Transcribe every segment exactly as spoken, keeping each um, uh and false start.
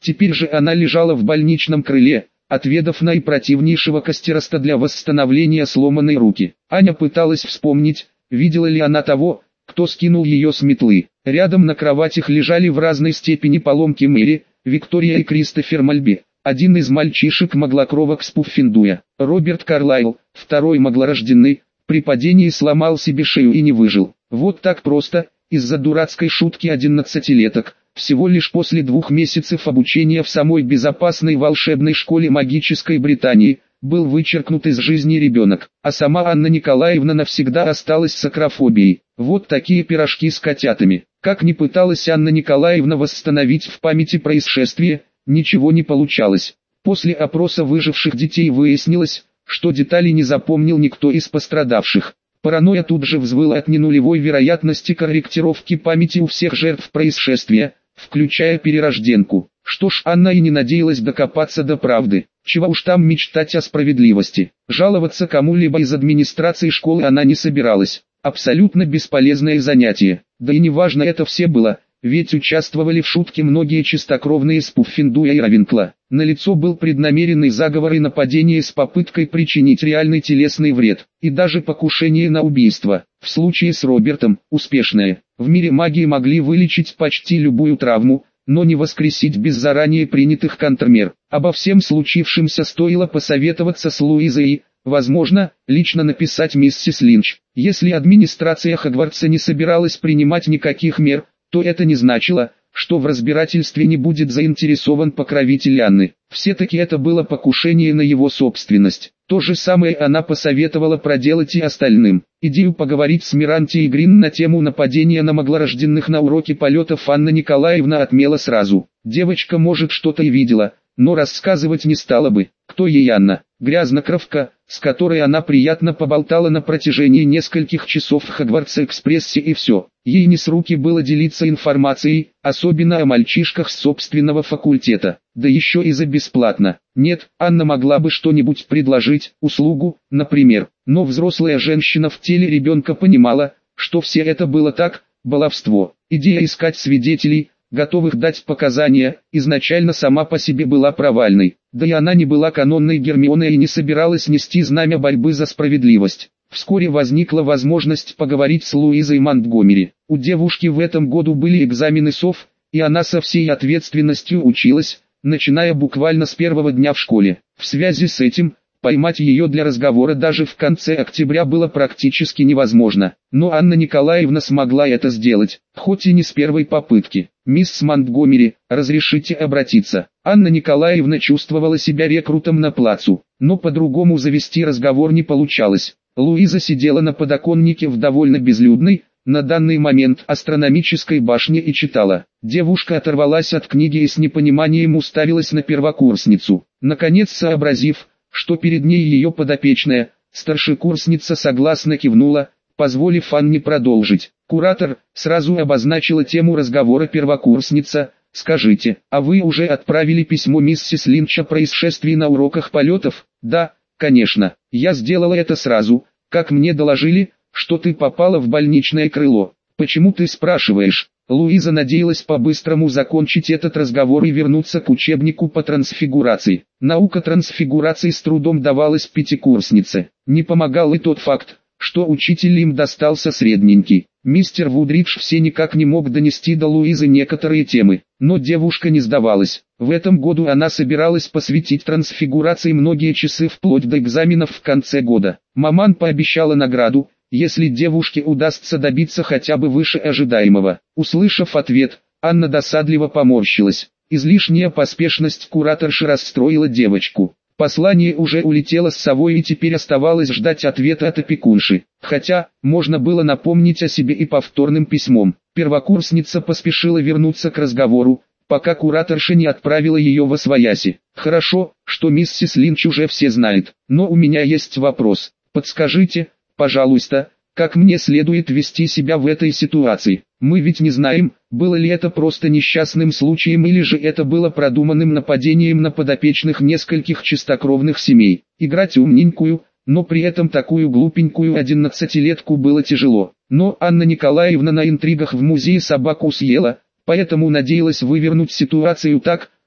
Теперь же она лежала в больничном крыле, отведав наипротивнейшего костероста для восстановления сломанной руки. Аня пыталась вспомнить, видела ли она того, кто скинул ее с метлы. Рядом на кроватях лежали в разной степени поломки Мэри, Виктория и Кристофер Мальби. Один из мальчишек моглокровок с Пуффиндуя, Роберт Карлайл, второй моглорожденный, при падении сломал себе шею и не выжил. Вот так просто, из-за дурацкой шутки одиннадцатилеток, всего лишь после двух месяцев обучения в самой безопасной волшебной школе магической Британии, был вычеркнут из жизни ребенок, а сама Анна Николаевна навсегда осталась с акрофобией. Вот такие пирожки с котятами. Как ни пыталась Анна Николаевна восстановить в памяти происшествие, ничего не получалось. После опроса выживших детей выяснилось, что детали не запомнил никто из пострадавших. Паранойя тут же взвыла от ненулевой вероятности корректировки памяти у всех жертв происшествия, включая перерожденку. Что ж, Анна и не надеялась докопаться до правды. Чего уж там мечтать о справедливости. Жаловаться кому-либо из администрации школы она не собиралась. Абсолютно бесполезное занятие. Да и неважно это все было, ведь участвовали в шутке многие чистокровные с Пуффиндуя и Равенкла. Налицо был преднамеренный заговор и нападение с попыткой причинить реальный телесный вред, и даже покушение на убийство. В случае с Робертом, успешное. В мире магии могли вылечить почти любую травму, но не воскресить без заранее принятых контрмер. Обо всем случившемся стоило посоветоваться с Луизой и, возможно, лично написать миссис Линч. Если администрация Хогвартса не собиралась принимать никаких мер, то это не значило, что в разбирательстве не будет заинтересован покровитель Анны. Все-таки это было покушение на его собственность. То же самое она посоветовала проделать и остальным. Идею поговорить с Мирантией Грин на тему нападения на моглорожденных на уроке полетов Анна Николаевна отмела сразу. Девочка, может, что-то и видела, но рассказывать не стала бы. Кто ей Анна? Грязнокровка, с которой она приятно поболтала на протяжении нескольких часов в Хогвартс-экспрессе, и все. Ей не с руки было делиться информацией, особенно о мальчишках с собственного факультета, да еще и за бесплатно. Нет, Анна могла бы что-нибудь предложить, услугу, например, но взрослая женщина в теле ребенка понимала, что все это было так, баловство. Идея искать свидетелей, готовых дать показания, изначально сама по себе была провальной. Да и она не была канонной Гермионой и не собиралась нести знамя борьбы за справедливость. Вскоре возникла возможность поговорить с Луизой Монтгомери. У девушки в этом году были экзамены СОВ, и она со всей ответственностью училась, начиная буквально с первого дня в школе. В связи с этим, поймать ее для разговора даже в конце октября было практически невозможно. Но Анна Николаевна смогла это сделать, хоть и не с первой попытки. «Мисс Монтгомери, разрешите обратиться?» Анна Николаевна чувствовала себя рекрутом на плацу, но по-другому завести разговор не получалось. Луиза сидела на подоконнике в довольно безлюдной, на данный момент, астрономической башне и читала. Девушка оторвалась от книги и с непониманием уставилась на первокурсницу. Наконец сообразив, что перед ней ее подопечная, старшекурсница согласно кивнула, позволив Анне продолжить. Куратор сразу обозначила тему разговора первокурсница. «Скажите, а вы уже отправили письмо миссис Линч о происшествии на уроках полетов?» «Да, конечно, я сделала это сразу, как мне доложили, что ты попала в больничное крыло. Почему ты спрашиваешь?» Луиза надеялась по-быстрому закончить этот разговор и вернуться к учебнику по трансфигурации. Наука трансфигурации с трудом давалась пятикурснице. Не помогал и тот факт, что учитель им достался средненький. Мистер Вудридж все никак не мог донести до Луизы некоторые темы, но девушка не сдавалась. В этом году она собиралась посвятить трансфигурации многие часы вплоть до экзаменов в конце года. Маман пообещала награду, если девушке удастся добиться хотя бы выше ожидаемого. Услышав ответ, Анна досадливо поморщилась. Излишняя поспешность кураторши расстроила девочку. Послание уже улетело с совой и теперь оставалось ждать ответа от опекунши. Хотя, можно было напомнить о себе и повторным письмом. Первокурсница поспешила вернуться к разговору, пока кураторша не отправила ее восвояси. «Хорошо, что миссис Линч уже все знает, но у меня есть вопрос. Подскажите, пожалуйста, как мне следует вести себя в этой ситуации? Мы ведь не знаем, было ли это просто несчастным случаем или же это было продуманным нападением на подопечных нескольких чистокровных семей. Играть умненькую, но при этом такую глупенькую одиннадцатилетку было тяжело. Но Анна Николаевна на интригах в музее собаку съела, поэтому надеялась вывернуть ситуацию так,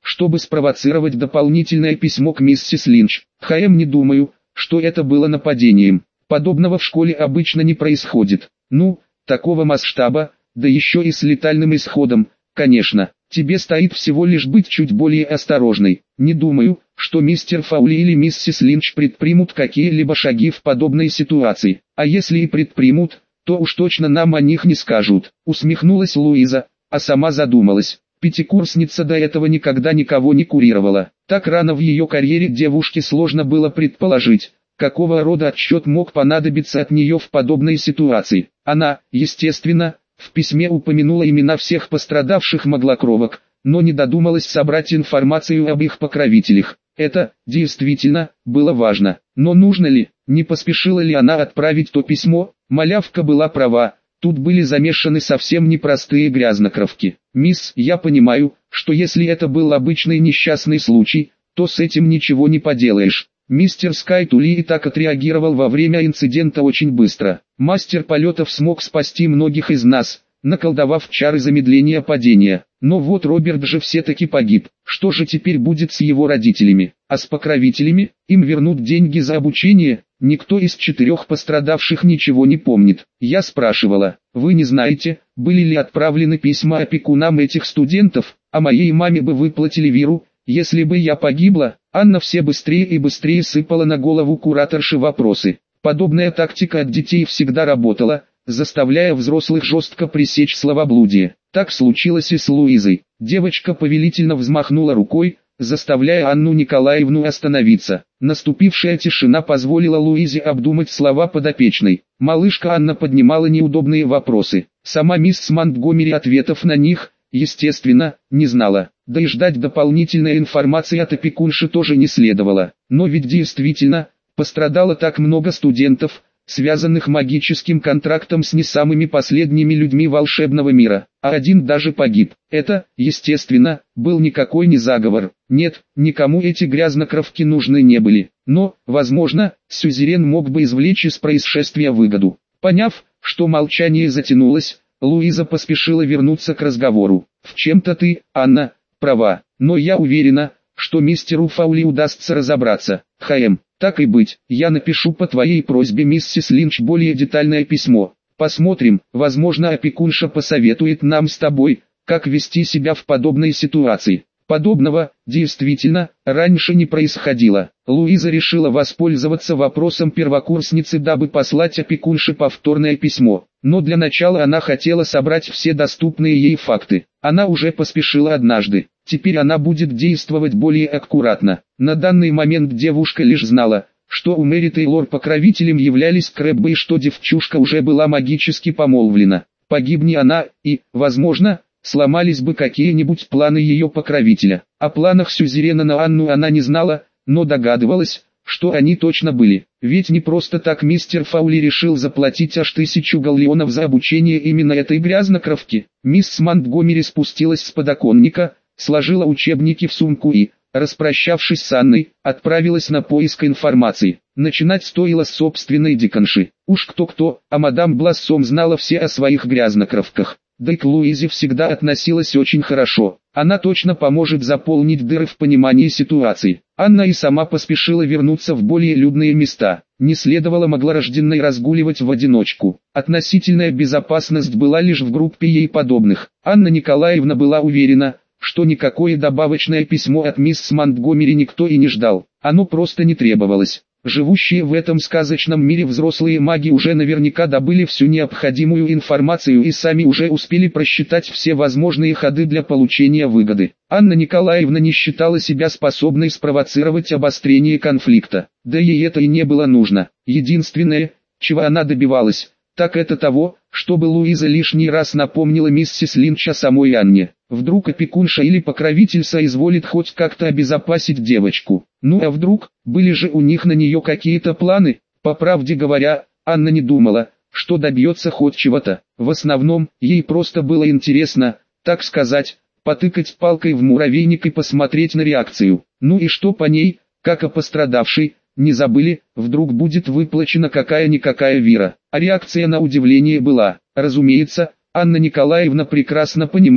чтобы спровоцировать дополнительное письмо к миссис Линч. Хэм, не думаю, что это было нападением. Подобного в школе обычно не происходит. Ну, такого масштаба, да еще и с летальным исходом, конечно. Тебе стоит всего лишь быть чуть более осторожной. Не думаю, что мистер Фаули или миссис Линч предпримут какие-либо шаги в подобной ситуации. А если и предпримут, то уж точно нам о них не скажут. Усмехнулась Луиза, а сама задумалась. Пятикурсница до этого никогда никого не курировала. Так рано в ее карьере девушке сложно было предположить, какого рода отчет мог понадобиться от нее в подобной ситуации. Она, естественно, в письме упомянула имена всех пострадавших моглокровок, но не додумалась собрать информацию об их покровителях. Это, действительно, было важно. Но нужно ли, не поспешила ли она отправить то письмо? Малявка была права, тут были замешаны совсем непростые грязнокровки. «Мисс, я понимаю, что если это был обычный несчастный случай, то с этим ничего не поделаешь». Мистер Скайтули и так отреагировал во время инцидента очень быстро. Мастер полетов смог спасти многих из нас, наколдовав чары замедления падения. Но вот Роберт же все-таки погиб. Что же теперь будет с его родителями? А с покровителями? Им вернут деньги за обучение? Никто из четырех пострадавших ничего не помнит. Я спрашивала, вы не знаете, были ли отправлены письма опекунам этих студентов? А моей маме бы выплатили виру, если бы я погибла. Анна все быстрее и быстрее сыпала на голову кураторши вопросы. Подобная тактика от детей всегда работала, заставляя взрослых жестко пресечь словоблудие. Так случилось и с Луизой. Девочка повелительно взмахнула рукой, заставляя Анну Николаевну остановиться. Наступившая тишина позволила Луизе обдумать слова подопечной. Малышка Анна поднимала неудобные вопросы. Сама мисс Монтгомери ответов на них, естественно, не знала. Да и ждать дополнительной информации от опекунши тоже не следовало. Но ведь действительно, пострадало так много студентов, связанных магическим контрактом с не самыми последними людьми волшебного мира, а один даже погиб. Это, естественно, был никакой не заговор. Нет, никому эти грязнокровки нужны не были. Но, возможно, сюзерен мог бы извлечь из происшествия выгоду. Поняв, что молчание затянулось, Луиза поспешила вернуться к разговору. «В чем-то ты, Анна, права, но я уверена, что мистеру Фаули удастся разобраться. Хэм, так и быть, я напишу по твоей просьбе миссис Линч более детальное письмо. Посмотрим, возможно опекунша посоветует нам с тобой, как вести себя в подобной ситуации». Подобного, действительно, раньше не происходило. Луиза решила воспользоваться вопросом первокурсницы, дабы послать опекунше повторное письмо. Но для начала она хотела собрать все доступные ей факты. Она уже поспешила однажды. Теперь она будет действовать более аккуратно. На данный момент девушка лишь знала, что у Мэри Тейлор покровителем являлись Крэббы и что девчушка уже была магически помолвлена. Погибни она, и, возможно, сломались бы какие-нибудь планы ее покровителя. О планах сюзерена на Анну она не знала, но догадывалась, что они точно были. Ведь не просто так мистер Фаули решил заплатить аж тысячу галлеонов за обучение именно этой грязнокровки. Мисс Монтгомери спустилась с подоконника, сложила учебники в сумку и, распрощавшись с Анной, отправилась на поиск информации. Начинать стоило с собственной диканши. Уж кто-кто, а мадам Блассом знала все о своих грязнокровках. Да и к Луизе всегда относилась очень хорошо. Она точно поможет заполнить дыры в понимании ситуации. Анна и сама поспешила вернуться в более людные места. Не следовало маглорожденной разгуливать в одиночку. Относительная безопасность была лишь в группе ей подобных. Анна Николаевна была уверена, что никакое добавочное письмо от мисс Монтгомери никто и не ждал. Оно просто не требовалось. Живущие в этом сказочном мире взрослые маги уже наверняка добыли всю необходимую информацию и сами уже успели просчитать все возможные ходы для получения выгоды. Анна Николаевна не считала себя способной спровоцировать обострение конфликта. Да ей это и не было нужно. Единственное, чего она добивалась, так это того, чтобы Луиза лишний раз напомнила миссис Линч о самой Анне. Вдруг опекунша или покровитель соизволит хоть как-то обезопасить девочку. Ну а вдруг, были же у них на нее какие-то планы? По правде говоря, Анна не думала, что добьется хоть чего-то. В основном, ей просто было интересно, так сказать, потыкать палкой в муравейник и посмотреть на реакцию. Ну и что по ней, как о пострадавшей, не забыли, вдруг будет выплачена какая-никакая вира. А реакция на удивление была. Разумеется, Анна Николаевна прекрасно понимала,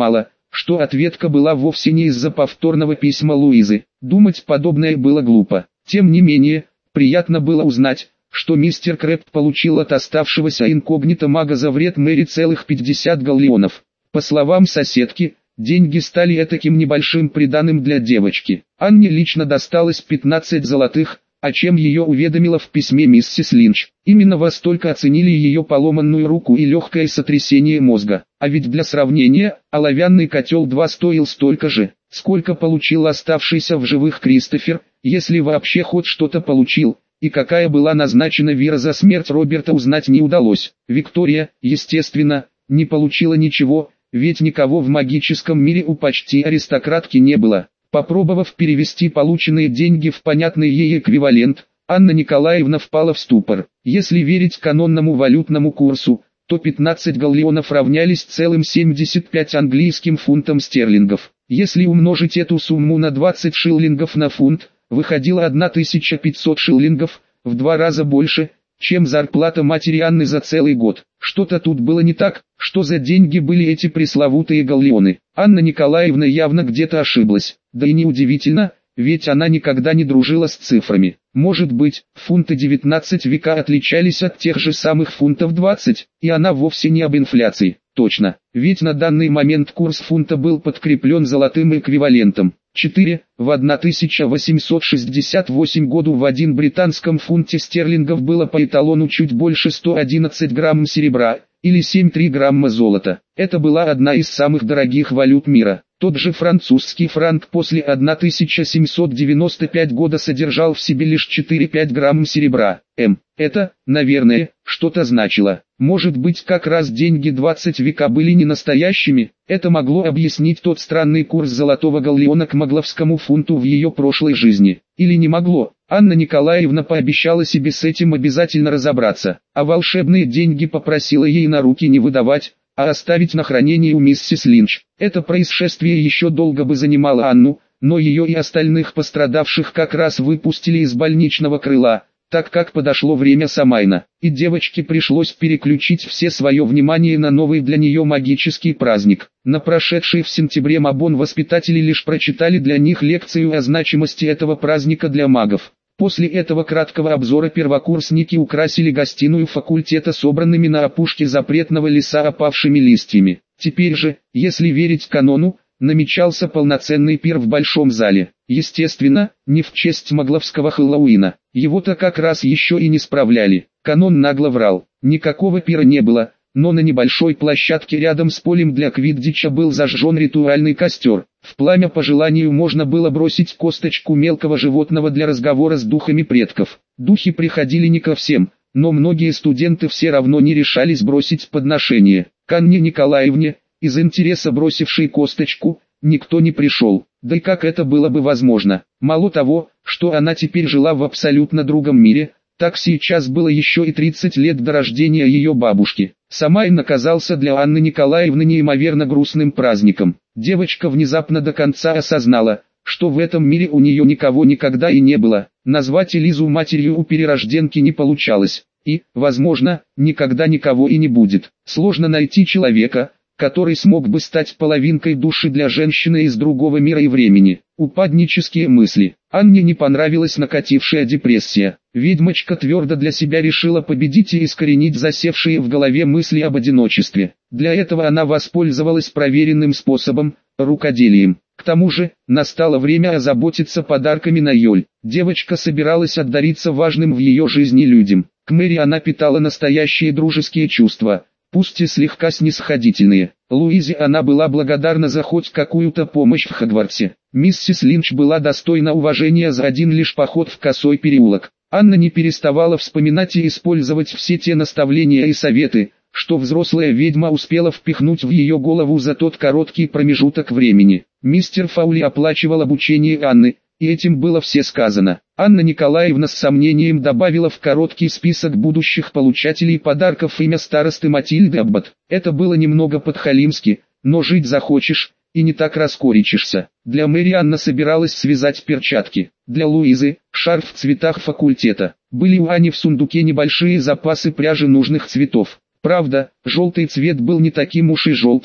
что ответка была вовсе не из-за повторного письма Луизы. Думать подобное было глупо. Тем не менее, приятно было узнать, что мистер Крэпт получил от оставшегося инкогнито мага за вред Мэри целых пятьдесят галлеонов. По словам соседки, деньги стали этаким небольшим приданым для девочки. Анне лично досталось пятнадцать золотых, о чем ее уведомила в письме миссис Линч. Именно во столько оценили ее поломанную руку и легкое сотрясение мозга. А ведь для сравнения, оловянный котел два стоил столько же, сколько получил оставшийся в живых Кристофер, если вообще хоть что-то получил. И какая была назначена вера за смерть Роберта, узнать не удалось. Виктория, естественно, не получила ничего, ведь никого в магическом мире у почти аристократки не было. Попробовав перевести полученные деньги в понятный ей эквивалент, Анна Николаевна впала в ступор. Если верить канонному валютному курсу, то пятнадцать галлеонов равнялись целым семьдесят пять английским фунтам стерлингов. Если умножить эту сумму на двадцать шиллингов на фунт, выходило тысяча пятьсот шиллингов, в два раза больше, чем зарплата матери Анны за целый год. Что-то тут было не так, что за деньги были эти пресловутые галлеоны. Анна Николаевна явно где-то ошиблась, да и неудивительно, ведь она никогда не дружила с цифрами. Может быть, фунты девятнадцатого века отличались от тех же самых фунтов двадцать, и она вовсе не об инфляции. Точно, ведь на данный момент курс фунта был подкреплен золотым эквивалентом. четыре. В тысяча восемьсот шестьдесят восьмом году в один британском фунте стерлингов было по эталону чуть больше ста одиннадцати грамм серебра, или семь целых три десятых грамма золота. Это была одна из самых дорогих валют мира. Тот же французский франк после тысяча семьсот девяносто пятого года содержал в себе лишь четыре целых пять десятых грамма серебра. М. Это, наверное, что-то значило. Может быть, как раз деньги двадцатого века были не настоящими? Это могло объяснить тот странный курс золотого галлеона к магловскому фунту в ее прошлой жизни. Или не могло? Анна Николаевна пообещала себе с этим обязательно разобраться, а волшебные деньги попросила ей на руки не выдавать, а оставить на хранение у миссис Линч. Это происшествие еще долго бы занимало Анну, но ее и остальных пострадавших как раз выпустили из больничного крыла, так как подошло время Самайна, и девочке пришлось переключить все свое внимание на новый для нее магический праздник. На прошедшей в сентябре Мабон воспитатели лишь прочитали для них лекцию о значимости этого праздника для магов. После этого краткого обзора первокурсники украсили гостиную факультета собранными на опушке запретного леса опавшими листьями. Теперь же, если верить канону, намечался полноценный пир в большом зале. Естественно, не в честь магловского Хэллоуина. Его-то как раз еще и не справляли. Канон нагло врал. Никакого пира не было, но на небольшой площадке рядом с полем для квиддича был зажжен ритуальный костер. В пламя по желанию можно было бросить косточку мелкого животного для разговора с духами предков. Духи приходили не ко всем, но многие студенты все равно не решались бросить подношение. К Анне Николаевне, из интереса бросившей косточку, никто не пришел. Да и как это было бы возможно? Мало того, что она теперь жила в абсолютно другом мире, так сейчас было еще и тридцать лет до рождения ее бабушки. Самайн оказался для Анны Николаевны неимоверно грустным праздником. Девочка внезапно до конца осознала, что в этом мире у нее никого никогда и не было. Назвать Элизу матерью у перерожденки не получалось. И, возможно, никогда никого и не будет. Сложно найти человека, который смог бы стать половинкой души для женщины из другого мира и времени. Упаднические мысли. Анне не понравилась накатившая депрессия. Ведьмочка твердо для себя решила победить и искоренить засевшие в голове мысли об одиночестве. Для этого она воспользовалась проверенным способом – рукоделием. К тому же, настало время озаботиться подарками на Йоль. Девочка собиралась отдариться важным в ее жизни людям. К Мэри она питала настоящие дружеские чувства, пусть и слегка снисходительные. Луизе она была благодарна за хоть какую-то помощь в Хогвартсе. Миссис Линч была достойна уважения за один лишь поход в Косой переулок. Анна не переставала вспоминать и использовать все те наставления и советы, что взрослая ведьма успела впихнуть в ее голову за тот короткий промежуток времени. Мистер Фаули оплачивал обучение Анны, и этим было все сказано. Анна Николаевна с сомнением добавила в короткий список будущих получателей подарков имя старосты Матильды Аббат. Это было немного подхалимски, но жить захочешь, и не так раскорячишься. Для Мэри Анна собиралась связать перчатки. Для Луизы – шарф в цветах факультета. Были у Ани в сундуке небольшие запасы пряжи нужных цветов. Правда, желтый цвет был не таким уж и желтым,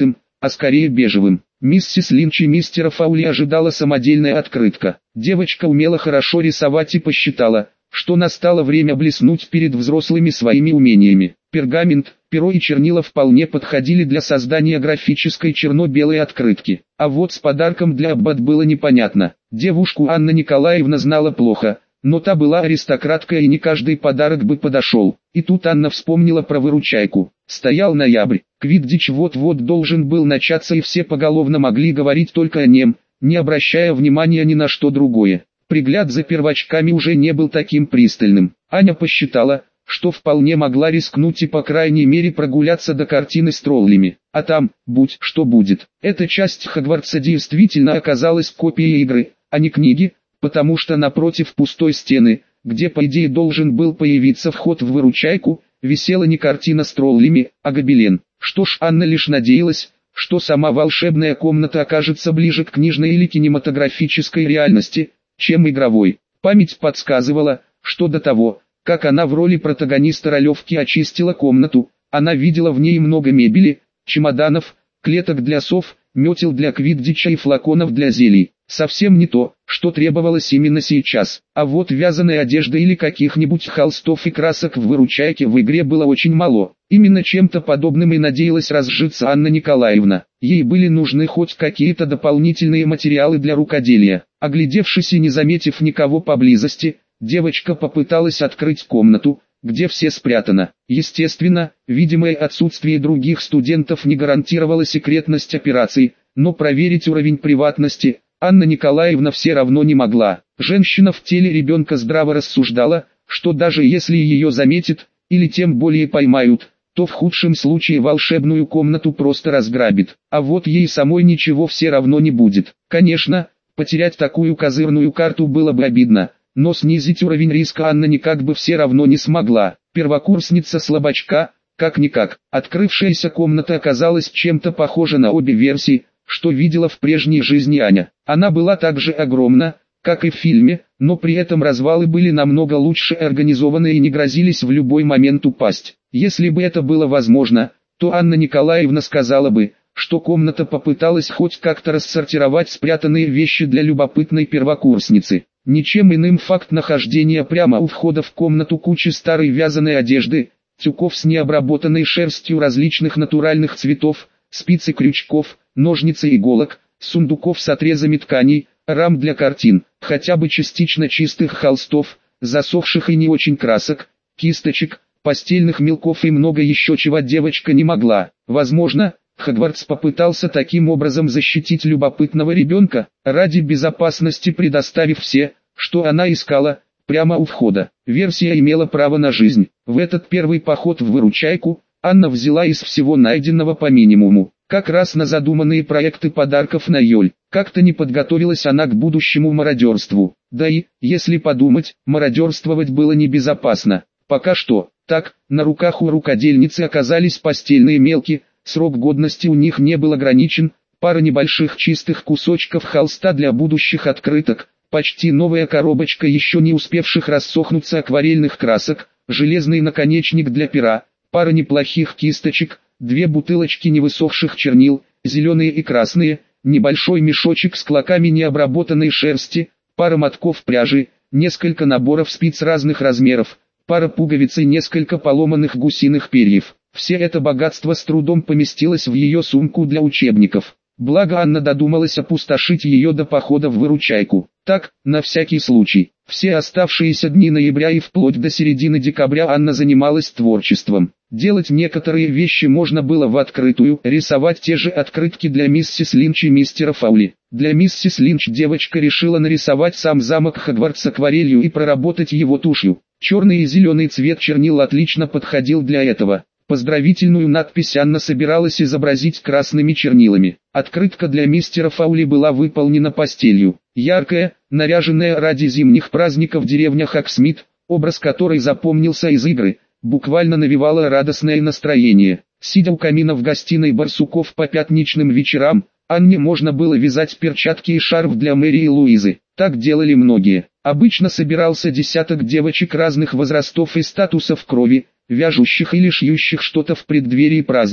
а скорее бежевым. Миссис Линч и мистера Фаули ожидала самодельная открытка. Девочка умела хорошо рисовать и посчитала, что настало время блеснуть перед взрослыми своими умениями. Пергамент, перо и чернила вполне подходили для создания графической черно-белой открытки. А вот с подарком для Аббат было непонятно. Девушку Анна Николаевна знала плохо, но та была аристократка и не каждый подарок бы подошел. И тут Анна вспомнила про выручайку. Стоял ноябрь, квиддич вот-вот должен был начаться и все поголовно могли говорить только о нем, не обращая внимания ни на что другое. Пригляд за первачками уже не был таким пристальным. Аня посчитала, что вполне могла рискнуть и по крайней мере прогуляться до картины с троллями. А там, будь что будет. Эта часть Хогвартса действительно оказалась копией игры, а не книги, потому что напротив пустой стены, где по идее должен был появиться вход в выручайку, висела не картина с троллями, а гобелен. Что ж, Анна лишь надеялась, что сама волшебная комната окажется ближе к книжной или кинематографической реальности, чем игровой. Память подсказывала, что до того, как она в роли протагониста ролевки очистила комнату, она видела в ней много мебели, чемоданов, клеток для сов, метел для квиддича и флаконов для зелий. Совсем не то, что требовалось именно сейчас. А вот вязаной одежды или каких-нибудь холстов и красок в выручайке в игре было очень мало. Именно чем-то подобным и надеялась разжиться Анна Николаевна. Ей были нужны хоть какие-то дополнительные материалы для рукоделия. Оглядевшись и не заметив никого поблизости, девочка попыталась открыть комнату, где все спрятано. Естественно, видимое отсутствие других студентов не гарантировало секретность операций, но проверить уровень приватности Анна Николаевна все равно не могла. Женщина в теле ребенка здраво рассуждала, что даже если ее заметят, или тем более поймают, то в худшем случае волшебную комнату просто разграбит. А вот ей самой ничего все равно не будет. Конечно, потерять такую козырную карту было бы обидно, но снизить уровень риска Анна никак бы все равно не смогла. Первокурсница слабачка, как-никак. Открывшаяся комната оказалась чем-то похожа на обе версии, что видела в прежней жизни Аня. Она была так же огромна, как и в фильме, но при этом развалы были намного лучше организованы и не грозились в любой момент упасть. Если бы это было возможно, то Анна Николаевна сказала бы, что комната попыталась хоть как-то рассортировать спрятанные вещи для любопытной первокурсницы. Ничем иным факт нахождения прямо у входа в комнату кучи старой вязаной одежды, тюков с необработанной шерстью различных натуральных цветов, спиц и крючков, ножниц и иголок, сундуков с отрезами тканей, рам для картин, хотя бы частично чистых холстов, засохших и не очень красок, кисточек, постельных мелков и много еще чего девочка не могла. Возможно, Хогвартс попытался таким образом защитить любопытного ребенка, ради безопасности предоставив все, что она искала, прямо у входа. Версия имела право на жизнь. В этот первый поход в выручайку, Анна взяла из всего найденного по минимуму, как раз на задуманные проекты подарков на Йоль. Как-то не подготовилась она к будущему мародерству. Да и, если подумать, мародерствовать было небезопасно. Пока что, так, на руках у рукодельницы оказались постельные мелки, срок годности у них не был ограничен, пара небольших чистых кусочков холста для будущих открыток, почти новая коробочка еще не успевших рассохнуться акварельных красок, железный наконечник для пера, пара неплохих кисточек, две бутылочки невысохших чернил, зеленые и красные, небольшой мешочек с клоками необработанной шерсти, пара мотков пряжи, несколько наборов спиц разных размеров, пара пуговиц и несколько поломанных гусиных перьев. Все это богатство с трудом поместилось в ее сумку для учебников. Благо Анна додумалась опустошить ее до похода в выручайку. Так, на всякий случай. Все оставшиеся дни ноября и вплоть до середины декабря Анна занималась творчеством. Делать некоторые вещи можно было в открытую, рисовать те же открытки для миссис Линч и мистера Фаули. Для миссис Линч девочка решила нарисовать сам замок Хогвартс акварелью и проработать его тушью. Черный и зеленый цвет чернил отлично подходил для этого. Поздравительную надпись Анна собиралась изобразить красными чернилами. Открытка для мистера Фаули была выполнена пастелью. Яркая, наряженная ради зимних праздников деревня Хоксмит, образ которой запомнился из игры, буквально навевала радостное настроение. Сидя у камина в гостиной Барсуков по пятничным вечерам, Анне можно было вязать перчатки и шарф для Мэри и Луизы. Так делали многие. Обычно собирался десяток девочек разных возрастов и статусов крови, вяжущих или шьющих что-то в преддверии праздников.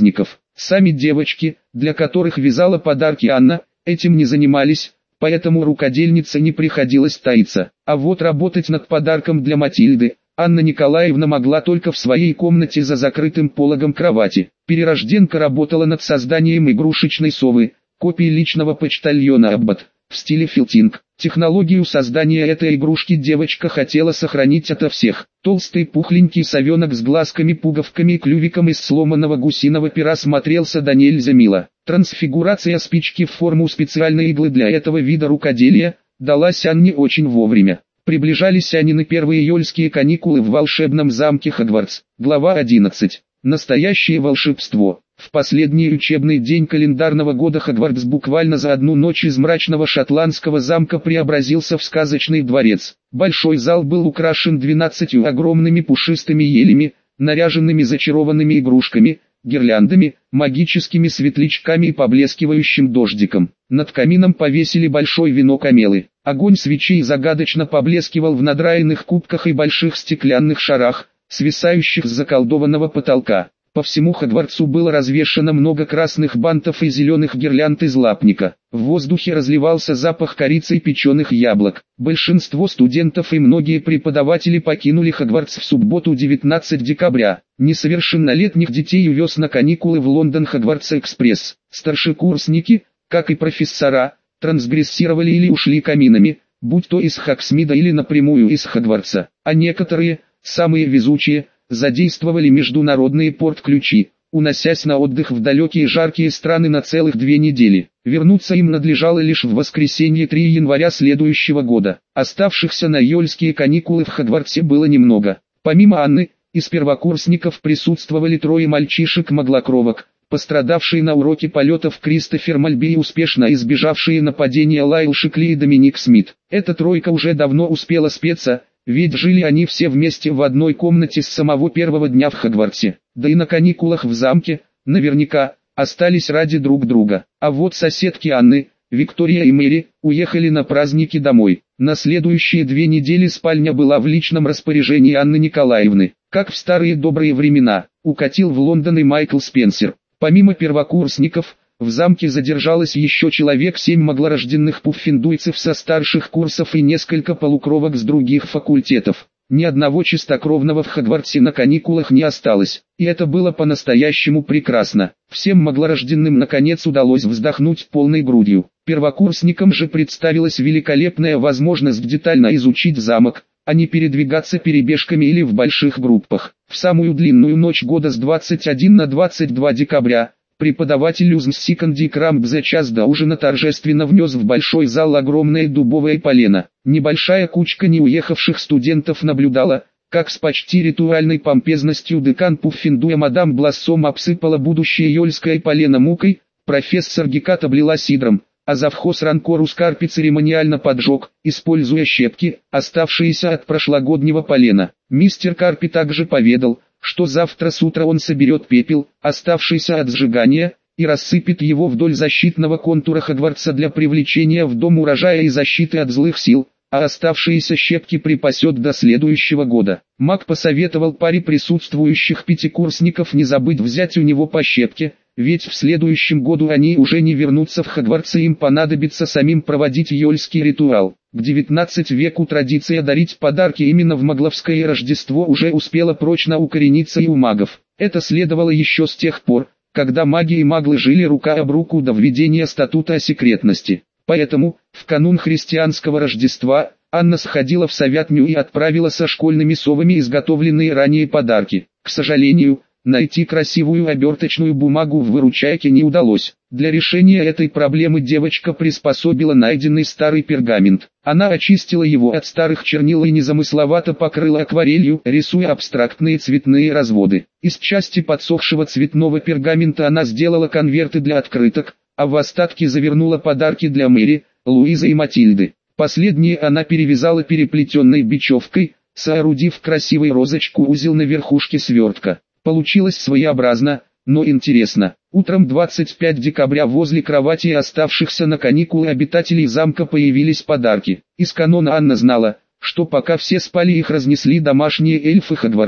Сами девочки, для которых вязала подарки Анна, этим не занимались, поэтому рукодельнице не приходилось таиться. А вот работать над подарком для Матильды Анна Николаевна могла только в своей комнате за закрытым пологом кровати. Перерожденка работала над созданием игрушечной совы, копии личного почтальона Аббат, в стиле филтинг. Технологию создания этой игрушки девочка хотела сохранить ото всех. Толстый пухленький совенок с глазками-пуговками и клювиком из сломанного гусиного пера смотрелся до нельзя мило. Трансфигурация спички в форму специальной иглы для этого вида рукоделия далась Анне очень вовремя. Приближались Анины первые июльские каникулы в волшебном замке Хогвартс. Глава одиннадцать. Настоящее волшебство. В последний учебный день календарного года Хогвартс буквально за одну ночь из мрачного шотландского замка преобразился в сказочный дворец. Большой зал был украшен двенадцатью огромными пушистыми елями, наряженными зачарованными игрушками, гирляндами, магическими светлячками и поблескивающим дождиком. Над камином повесили большой венок омелы. Огонь свечей загадочно поблескивал в надраенных кубках и больших стеклянных шарах, свисающих с заколдованного потолка. По всему Хогвартсу было развешано много красных бантов и зеленых гирлянд из лапника. В воздухе разливался запах корицы и печеных яблок. Большинство студентов и многие преподаватели покинули Хогвартс в субботу девятнадцатого декабря. Несовершеннолетних детей увез на каникулы в Лондон Хогвартс-экспресс. Старшекурсники, как и профессора, трансгрессировали или ушли каминами, будь то из Хогсмида или напрямую из Хогвартса. А некоторые, самые везучие, задействовали международные порт-ключи, уносясь на отдых в далекие жаркие страны на целых две недели. Вернуться им надлежало лишь в воскресенье третьего января следующего года. Оставшихся на июльские каникулы в Хогвартсе было немного. Помимо Анны, из первокурсников присутствовали трое мальчишек-маглокровок, пострадавшие на уроке полетов Кристофер Мальби и успешно избежавшие нападения Лайл Шикли и Доминик Смит. Эта тройка уже давно успела спеться, ведь жили они все вместе в одной комнате с самого первого дня в Хогвартсе. Да и на каникулах в замке, наверняка, остались ради друг друга. А вот соседки Анны, Виктория и Мэри, уехали на праздники домой. На следующие две недели спальня была в личном распоряжении Анны Николаевны. Как в старые добрые времена, укатил в Лондон и Майкл Спенсер. Помимо первокурсников, в замке задержалось еще человек семь маглорожденных пуффиндуйцев со старших курсов и несколько полукровок с других факультетов. Ни одного чистокровного в Хогвартсе на каникулах не осталось, и это было по-настоящему прекрасно. Всем маглорожденным наконец удалось вздохнуть полной грудью. Первокурсникам же представилась великолепная возможность детально изучить замок, а не передвигаться перебежками или в больших группах. В самую длинную ночь года с двадцать первого на двадцать второе декабря, преподаватель Узмсиканди Крамб за час до ужина торжественно внес в большой зал огромное дубовое полено. Небольшая кучка неуехавших студентов наблюдала, как с почти ритуальной помпезностью декан Пуффиндуя мадам Блассом обсыпала будущее июльское полено мукой, профессор Гекат облила сидром, а завхоз Ранкорус Карпи церемониально поджег, используя щепки, оставшиеся от прошлогоднего полена. Мистер Карпи также поведал, что завтра с утра он соберет пепел, оставшийся от сжигания, и рассыпет его вдоль защитного контура Хогвартса для привлечения в дом урожая и защиты от злых сил, а оставшиеся щепки припасет до следующего года. Маг посоветовал паре присутствующих пятикурсников не забыть взять у него по щепке, ведь в следующем году они уже не вернутся в Хогвартс и им понадобится самим проводить июльский ритуал. К девятнадцатому веку традиция дарить подарки именно в магловское Рождество уже успела прочно укорениться и у магов. Это следовало еще с тех пор, когда маги и маглы жили рука об руку до введения статута о секретности. Поэтому, в канун христианского Рождества, Анна сходила в совятню и отправила со школьными совами изготовленные ранее подарки. К сожалению, найти красивую оберточную бумагу в выручайке не удалось. Для решения этой проблемы девочка приспособила найденный старый пергамент. Она очистила его от старых чернил и незамысловато покрыла акварелью, рисуя абстрактные цветные разводы. Из части подсохшего цветного пергамента она сделала конверты для открыток, а в остатки завернула подарки для Мэри, Луизы и Матильды. Последние она перевязала переплетенной бечевкой, соорудив красивый розочку-узел на верхушке свертка. Получилось своеобразно, но интересно. Утром двадцать пятого декабря возле кровати оставшихся на каникулы обитателей замка появились подарки. Из канона Анна знала, что пока все спали, их разнесли домашние эльфы Хогвартса.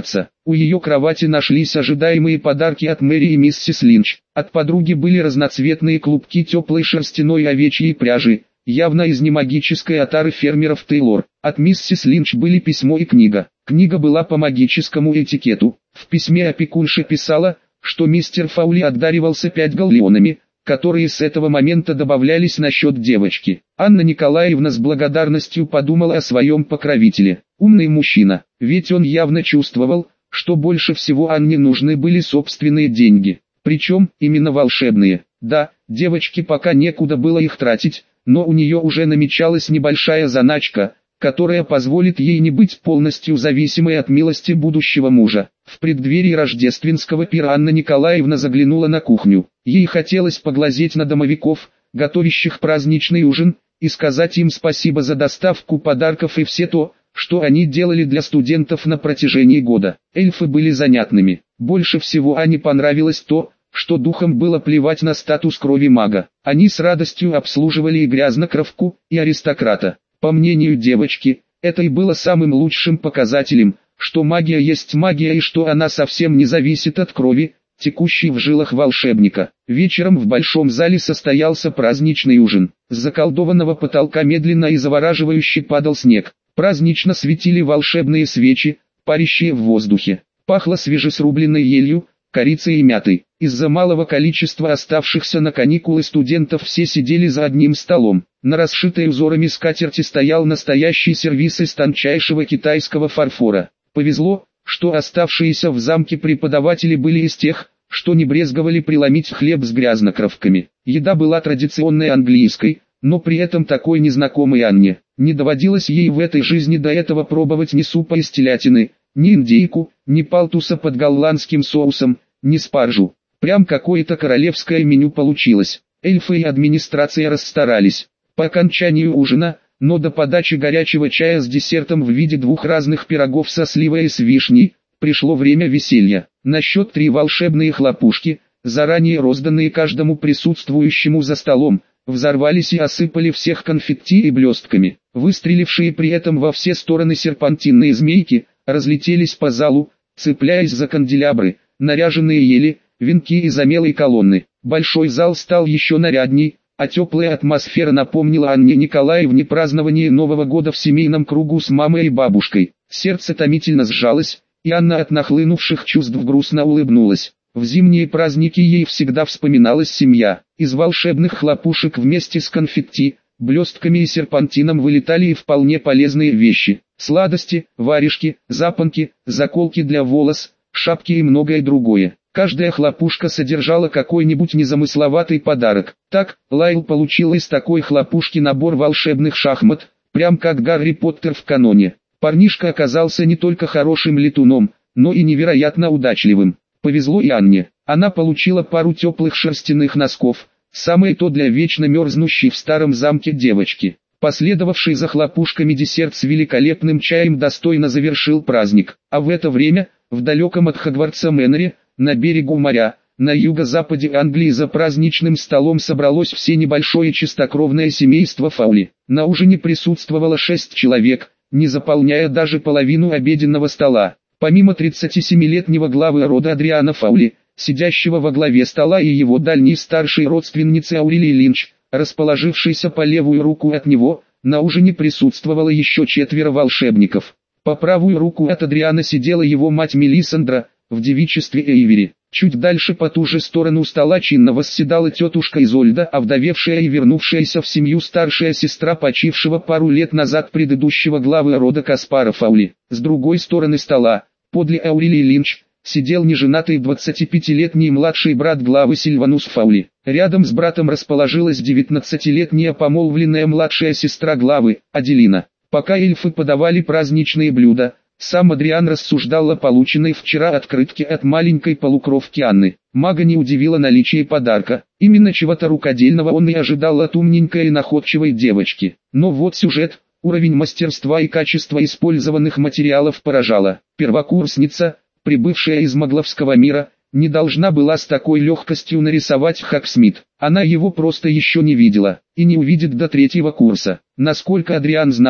У ее кровати нашлись ожидаемые подарки от Мэри и миссис Линч. От подруги были разноцветные клубки теплой шерстяной овечьей пряжи, явно из немагической отары фермеров Тейлор. От миссис Линч были письмо и книга. Книга была по магическому этикету. В письме опекунша писала, что мистер Фаули отдаривался пять галлеонами, которые с этого момента добавлялись на счет девочки. Анна Николаевна с благодарностью подумала о своем покровителе. Умный мужчина, ведь он явно чувствовал, что больше всего Анне нужны были собственные деньги. Причем, именно волшебные. Да, девочке пока некуда было их тратить, но у нее уже намечалась небольшая заначка, которая позволит ей не быть полностью зависимой от милости будущего мужа. В преддверии рождественского пира Анна Николаевна заглянула на кухню. Ей хотелось поглазеть на домовиков, готовящих праздничный ужин, и сказать им спасибо за доставку подарков и все то, что они делали для студентов на протяжении года. Эльфы были занятными. Больше всего Ане понравилось то, что духом было плевать на статус крови мага. Они с радостью обслуживали и грязнокровку, и аристократа. По мнению девочки, это и было самым лучшим показателем, что магия есть магия и что она совсем не зависит от крови, текущей в жилах волшебника. Вечером в большом зале состоялся праздничный ужин. С заколдованного потолка медленно и завораживающе падал снег. Празднично светили волшебные свечи, парящие в воздухе. Пахло свежесрубленной елью, корицей и мятой. Из-за малого количества оставшихся на каникулы студентов все сидели за одним столом. На расшитой узорами скатерти стоял настоящий сервиз из тончайшего китайского фарфора. Повезло, что оставшиеся в замке преподаватели были из тех, что не брезговали преломить хлеб с грязнокровками. Еда была традиционной английской, но при этом такой незнакомой Анне. Не доводилось ей в этой жизни до этого пробовать ни супа из телятины, ни индейку, ни палтуса под голландским соусом, ни спаржу. Прям какое-то королевское меню получилось. Эльфы и администрация расстарались. По окончанию ужина, но до подачи горячего чая с десертом в виде двух разных пирогов со сливой и с вишней, пришло время веселья. На счет три волшебные хлопушки, заранее розданные каждому присутствующему за столом, взорвались и осыпали всех конфетти и блестками. Выстрелившие при этом во все стороны серпантинные змейки, разлетелись по залу, цепляясь за канделябры, наряженные ели, венки и замелые колонны. Большой зал стал еще нарядней, а теплая атмосфера напомнила Анне Николаевне празднование Нового года в семейном кругу с мамой и бабушкой. Сердце томительно сжалось, и Анна от нахлынувших чувств грустно улыбнулась. В зимние праздники ей всегда вспоминалась семья. Из волшебных хлопушек вместе с конфетти, блестками и серпантином вылетали и вполне полезные вещи. Сладости, варежки, запонки, заколки для волос, шапки и многое другое. Каждая хлопушка содержала какой-нибудь незамысловатый подарок. Так, Лайл получил из такой хлопушки набор волшебных шахмат, прям как Гарри Поттер в каноне. Парнишка оказался не только хорошим летуном, но и невероятно удачливым. Повезло и Анне. Она получила пару теплых шерстяных носков, самое то для вечно мерзнущей в старом замке девочки. Последовавший за хлопушками десерт с великолепным чаем достойно завершил праздник. А в это время, в далеком от Хогвартса Мэннере, на берегу моря, на юго-западе Англии за праздничным столом собралось все небольшое чистокровное семейство Фаули. На ужине присутствовало шесть человек, не заполняя даже половину обеденного стола. Помимо тридцатисемилетнего главы рода Адриана Фаули, сидящего во главе стола, и его дальней старшей родственницы Аурелии Линч, расположившейся по левую руку от него, на ужине присутствовало еще четверо волшебников. По правую руку от Адриана сидела его мать Мелисандра, в девичестве Эйвери. Чуть дальше по ту же сторону стола чинно восседала тетушка Изольда, овдовевшая и вернувшаяся в семью старшая сестра почившего пару лет назад предыдущего главы рода Каспара Фаули. С другой стороны стола, подле Аурелии Линч, сидел неженатый двадцатипятилетний младший брат главы Сильванус Фаули. Рядом с братом расположилась девятнадцатилетняя помолвленная младшая сестра главы, Аделина. Пока эльфы подавали праздничные блюда, сам Адриан рассуждал о полученной вчера открытке от маленькой полукровки Анны. Мага не удивило наличие подарка. Именно чего-то рукодельного он и ожидал от умненькой и находчивой девочки. Но вот сюжет, уровень мастерства и качество использованных материалов поражало. Первокурсница, прибывшая из магловского мира, не должна была с такой легкостью нарисовать Хагсмит. Она его просто еще не видела, и не увидит до третьего курса. Насколько Адриан знал,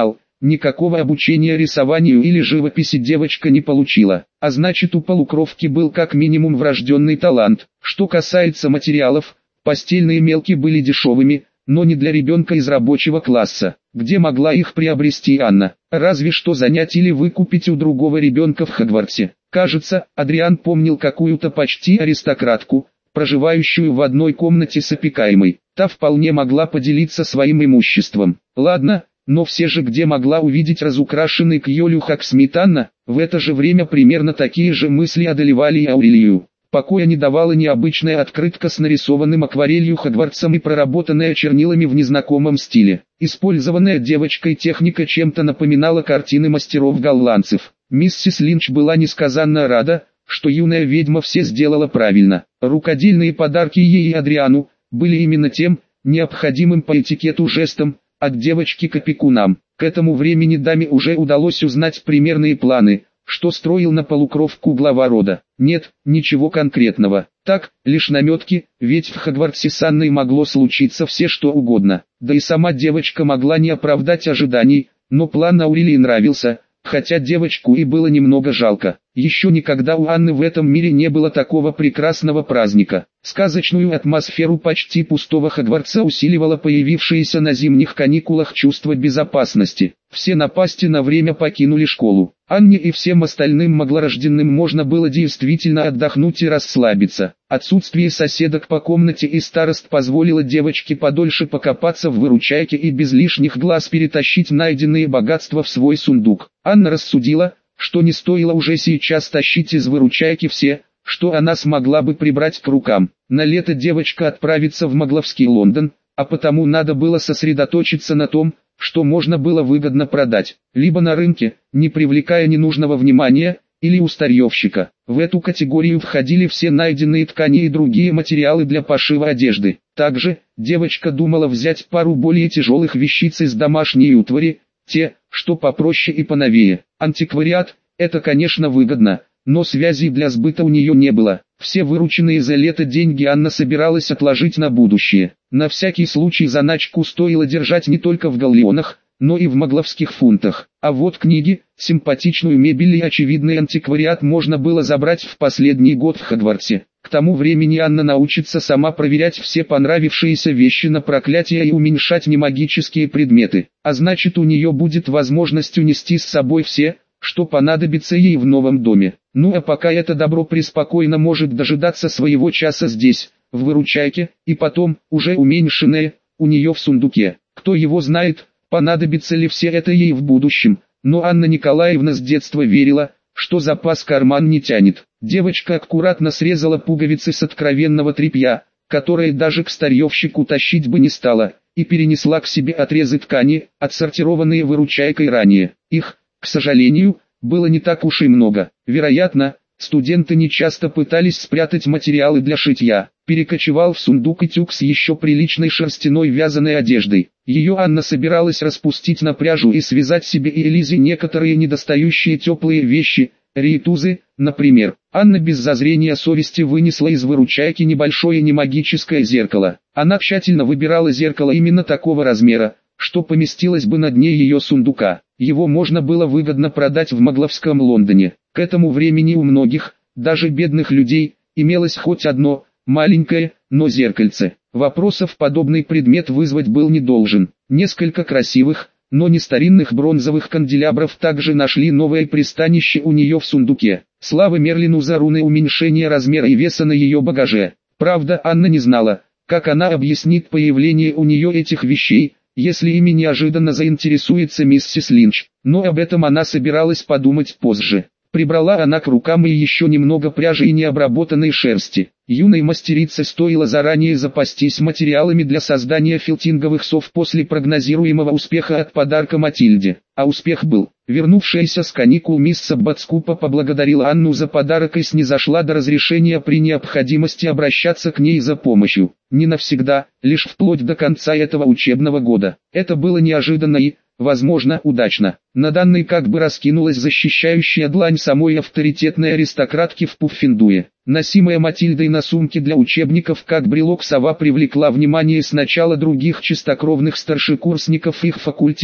никакого обучения рисованию или живописи девочка не получила, а значит у полукровки был как минимум врожденный талант. Что касается материалов, постельные мелки были дешевыми, но не для ребенка из рабочего класса. Где могла их приобрести Анна? Разве что занять или выкупить у другого ребенка в Хогвартсе. Кажется, Адриан помнил какую-то почти аристократку, проживающую в одной комнате с опекаемой. Та вполне могла поделиться своим имуществом. Ладно, но все же где могла увидеть разукрашенный Кьолю Хаксмит Анна? В это же время примерно такие же мысли одолевали и Аурелию. Покоя не давала необычная открытка с нарисованным акварелью Хогвартсом и проработанная чернилами в незнакомом стиле. Использованная девочкой техника чем-то напоминала картины мастеров-голландцев. Миссис Линч была несказанно рада, что юная ведьма все сделала правильно. Рукодельные подарки ей и Адриану были именно тем, необходимым по этикету жестом, от девочки к опекунам. К этому времени даме уже удалось узнать примерные планы, что строил на полукровку глава рода. Нет, ничего конкретного. Так, лишь наметки, ведь в Хогвартсе с Анной могло случиться все что угодно. Да и сама девочка могла не оправдать ожиданий, но план Аурелии нравился, хотя девочку и было немного жалко. Еще никогда у Анны в этом мире не было такого прекрасного праздника. Сказочную атмосферу почти пустого Хогвартса усиливало появившееся на зимних каникулах чувство безопасности. Все напасти на время покинули школу. Анне и всем остальным маглорожденным можно было действительно отдохнуть и расслабиться. Отсутствие соседок по комнате и старост позволило девочке подольше покопаться в выручайке и без лишних глаз перетащить найденные богатства в свой сундук. Анна рассудила, что не стоило уже сейчас тащить из выручайки все, что она смогла бы прибрать к рукам. На лето девочка отправится в Магловский Лондон, а потому надо было сосредоточиться на том, что можно было выгодно продать, либо на рынке, не привлекая ненужного внимания, или у старьевщика. В эту категорию входили все найденные ткани и другие материалы для пошива одежды. Также, девочка думала взять пару более тяжелых вещиц из домашней утвари, те, что попроще и поновее. Антиквариат – это, конечно, выгодно, но связей для сбыта у нее не было. Все вырученные за лето деньги Анна собиралась отложить на будущее. На всякий случай заначку стоило держать не только в галлеонах, но и в магловских фунтах. А вот книги, симпатичную мебель и очевидный антиквариат можно было забрать в последний год в Хогвартсе. К тому времени Анна научится сама проверять все понравившиеся вещи на проклятия и уменьшать немагические предметы. А значит, у нее будет возможность унести с собой все, что понадобится ей в новом доме. Ну а пока это добро преспокойно может дожидаться своего часа здесь, в выручайке, и потом, уже уменьшенное, у нее в сундуке. Кто его знает, понадобится ли все это ей в будущем, но Анна Николаевна с детства верила, что запас карман не тянет. Девочка аккуратно срезала пуговицы с откровенного тряпья, которые даже к старьевщику тащить бы не стала, и перенесла к себе отрезы ткани, отсортированные выручайкой ранее. Их, к сожалению, было не так уж и много. Вероятно, студенты нечасто пытались спрятать материалы для шитья. Перекочевал в сундук и тюк с еще приличной шерстяной вязаной одеждой. Ее Анна собиралась распустить на пряжу и связать себе и Элизе некоторые недостающие теплые вещи, рейтузы, например. Анна без зазрения совести вынесла из выручайки небольшое немагическое зеркало. Она тщательно выбирала зеркало именно такого размера, что поместилось бы на дне ее сундука. Его можно было выгодно продать в Магловском Лондоне. К этому времени у многих, даже бедных людей, имелось хоть одно, маленькое, но зеркальце. Вопросов подобный предмет вызвать был не должен. Несколько красивых, но не старинных бронзовых канделябров также нашли новое пристанище у нее в сундуке. Слава Мерлину за руны уменьшения размера и веса на ее багаже. Правда, Анна не знала, как она объяснит появление у нее этих вещей, если ими неожиданно заинтересуется миссис Линч. Но об этом она собиралась подумать позже. Прибрала она к рукам и еще немного пряжи и необработанной шерсти. Юной мастерице стоило заранее запастись материалами для создания филтинговых сов после прогнозируемого успеха от подарка Матильде. А успех был. Вернувшаяся с каникул мисс Саббатскупа поблагодарила Анну за подарок и снизошла до разрешения при необходимости обращаться к ней за помощью. Не навсегда, лишь вплоть до конца этого учебного года. Это было неожиданно и, возможно, удачно. На данной как бы раскинулась защищающая длань самой авторитетной аристократки в Пуффендуе. Носимая Матильдой на сумке для учебников как брелок сова привлекла внимание сначала других чистокровных старшекурсников их факультета,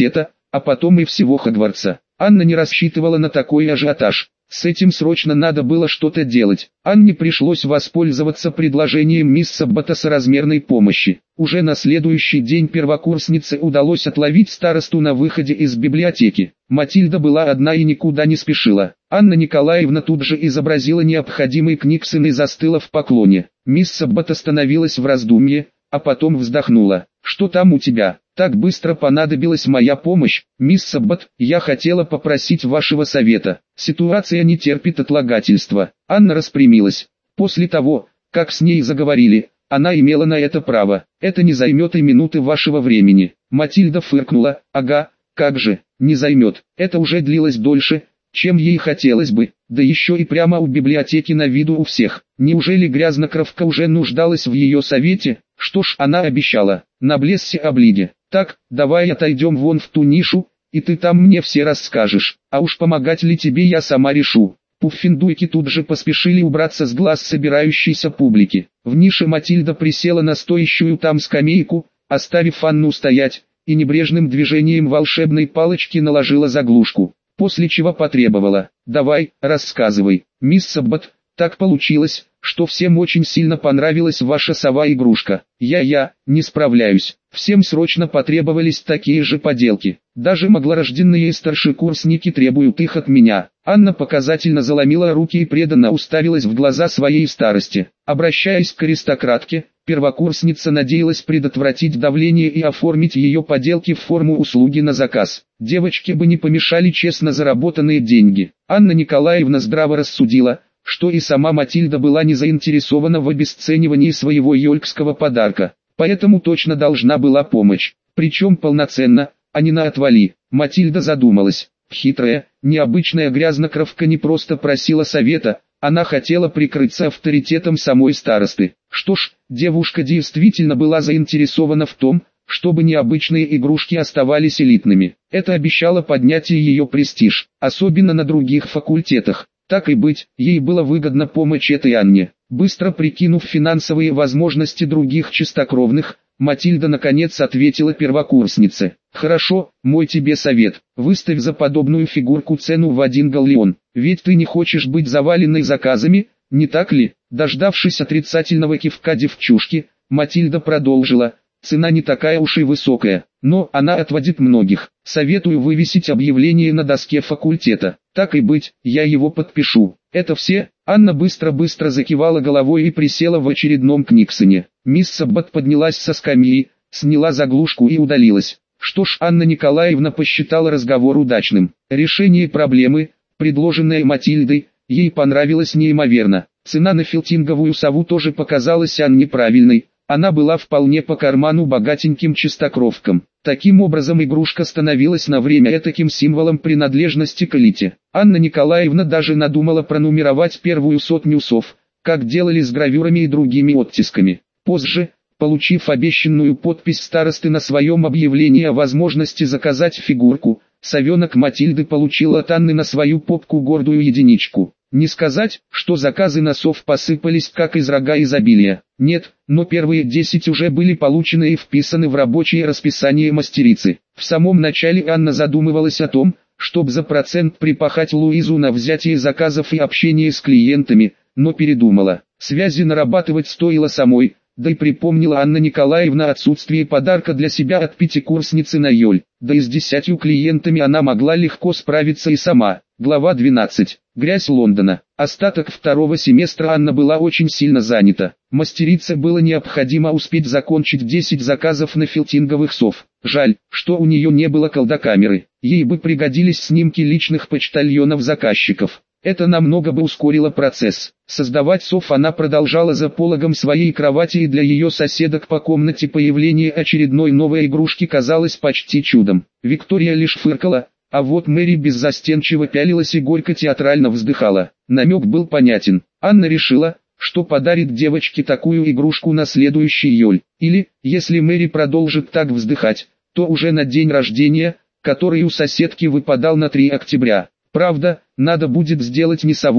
а потом и всего Хогвартса. Анна не рассчитывала на такой ажиотаж. С этим срочно надо было что-то делать. Анне пришлось воспользоваться предложением мисс Саббата соразмерной помощи. Уже на следующий день первокурснице удалось отловить старосту на выходе из библиотеки. Матильда была одна и никуда не спешила. Анна Николаевна тут же изобразила необходимый книгсон и застыла в поклоне. Мисс Саббат остановилась в раздумье, а потом вздохнула. «Что там у тебя? Так быстро понадобилась моя помощь, мисс Саббат, я хотела попросить вашего совета. Ситуация не терпит отлагательства». Анна распрямилась. После того, как с ней заговорили, она имела на это право. «Это не займет и минуты вашего времени». Матильда фыркнула. «Ага, как же, не займет. Это уже длилось дольше, чем ей хотелось бы, да еще и прямо у библиотеки на виду у всех. Неужели грязнокровка уже нуждалась в ее совете? Что ж, она обещала, на блессе облиде. Так, давай отойдем вон в ту нишу, и ты там мне все расскажешь, а уж помогать ли тебе я сама решу». Пуффиндуйки тут же поспешили убраться с глаз собирающейся публики. В нише Матильда присела на стоящую там скамейку, оставив Анну стоять, и небрежным движением волшебной палочки наложила заглушку. После чего потребовала: «Давай, рассказывай, мисс Саббат, так получилось, что всем очень сильно понравилась ваша сова-игрушка. Я-я, не справляюсь, всем срочно потребовались такие же поделки. Даже маглорожденные старшекурсники требуют их от меня». Анна показательно заломила руки и преданно уставилась в глаза своей старости. Обращаясь к аристократке, первокурсница надеялась предотвратить давление и оформить ее поделки в форму услуги на заказ. Девочке бы не помешали честно заработанные деньги. Анна Николаевна здраво рассудила, что и сама Матильда была не заинтересована в обесценивании своего ёлькского подарка, поэтому точно должна была помочь, причем полноценно, а не на отвали. Матильда задумалась. Хитрая, необычная грязнокровка не просто просила совета, она хотела прикрыться авторитетом самой старосты. Что ж, девушка действительно была заинтересована в том, чтобы необычные игрушки оставались элитными. Это обещало поднять и ее престиж, особенно на других факультетах. Так и быть, ей было выгодно помочь этой Анне. Быстро прикинув финансовые возможности других чистокровных, Матильда наконец ответила первокурснице: «Хорошо, мой тебе совет, выставь за подобную фигурку цену в один галлеон, ведь ты не хочешь быть заваленной заказами, не так ли?» Дождавшись отрицательного кивка девчушки, Матильда продолжила: «Цена не такая уж и высокая, но она отводит многих. Советую вывесить объявление на доске факультета. Так и быть, я его подпишу». «Это все?» Анна быстро-быстро закивала головой и присела в очередном книгсоне. Мисс Саббат поднялась со скамьи, сняла заглушку и удалилась. Что ж, Анна Николаевна посчитала разговор удачным. Решение проблемы, предложенное Матильдой, ей понравилось неимоверно. Цена на филтинговую сову тоже показалась Анне правильной. Она была вполне по карману богатеньким чистокровкам. Таким образом игрушка становилась на время этаким символом принадлежности к элите. Анна Николаевна даже надумала пронумеровать первую сотню сов, как делали с гравюрами и другими оттисками. Позже, получив обещанную подпись старосты на своем объявлении о возможности заказать фигурку, совенок Матильды получил от Анны на свою попку гордую единичку. Не сказать, что заказы на сов посыпались как из рога изобилия. Нет, но первые десять уже были получены и вписаны в рабочее расписание мастерицы. В самом начале Анна задумывалась о том, чтобы за процент припахать Луизу на взятие заказов и общение с клиентами, но передумала. Связи нарабатывать стоило самой, да и припомнила Анна Николаевна отсутствие подарка для себя от пятикурсницы на Йоль. Да и с десятью клиентами она могла легко справиться и сама. Глава двенадцать. Грязь Лондона. Остаток второго семестра Анна была очень сильно занята. Мастерице было необходимо успеть закончить десять заказов на филтинговых сов. Жаль, что у нее не было колдокамеры. Ей бы пригодились снимки личных почтальонов заказчиков. Это намного бы ускорило процесс. Создавать сов она продолжала за пологом своей кровати, и для ее соседок по комнате появление очередной новой игрушки казалось почти чудом. Виктория лишь фыркала, а вот Мэри беззастенчиво пялилась и горько театрально вздыхала. Намек был понятен. Анна решила, что подарит девочке такую игрушку на следующий Йоль. Или, если Мэри продолжит так вздыхать, то уже на день рождения, который у соседки выпадал на три октября. Правда, надо будет сделать не сову,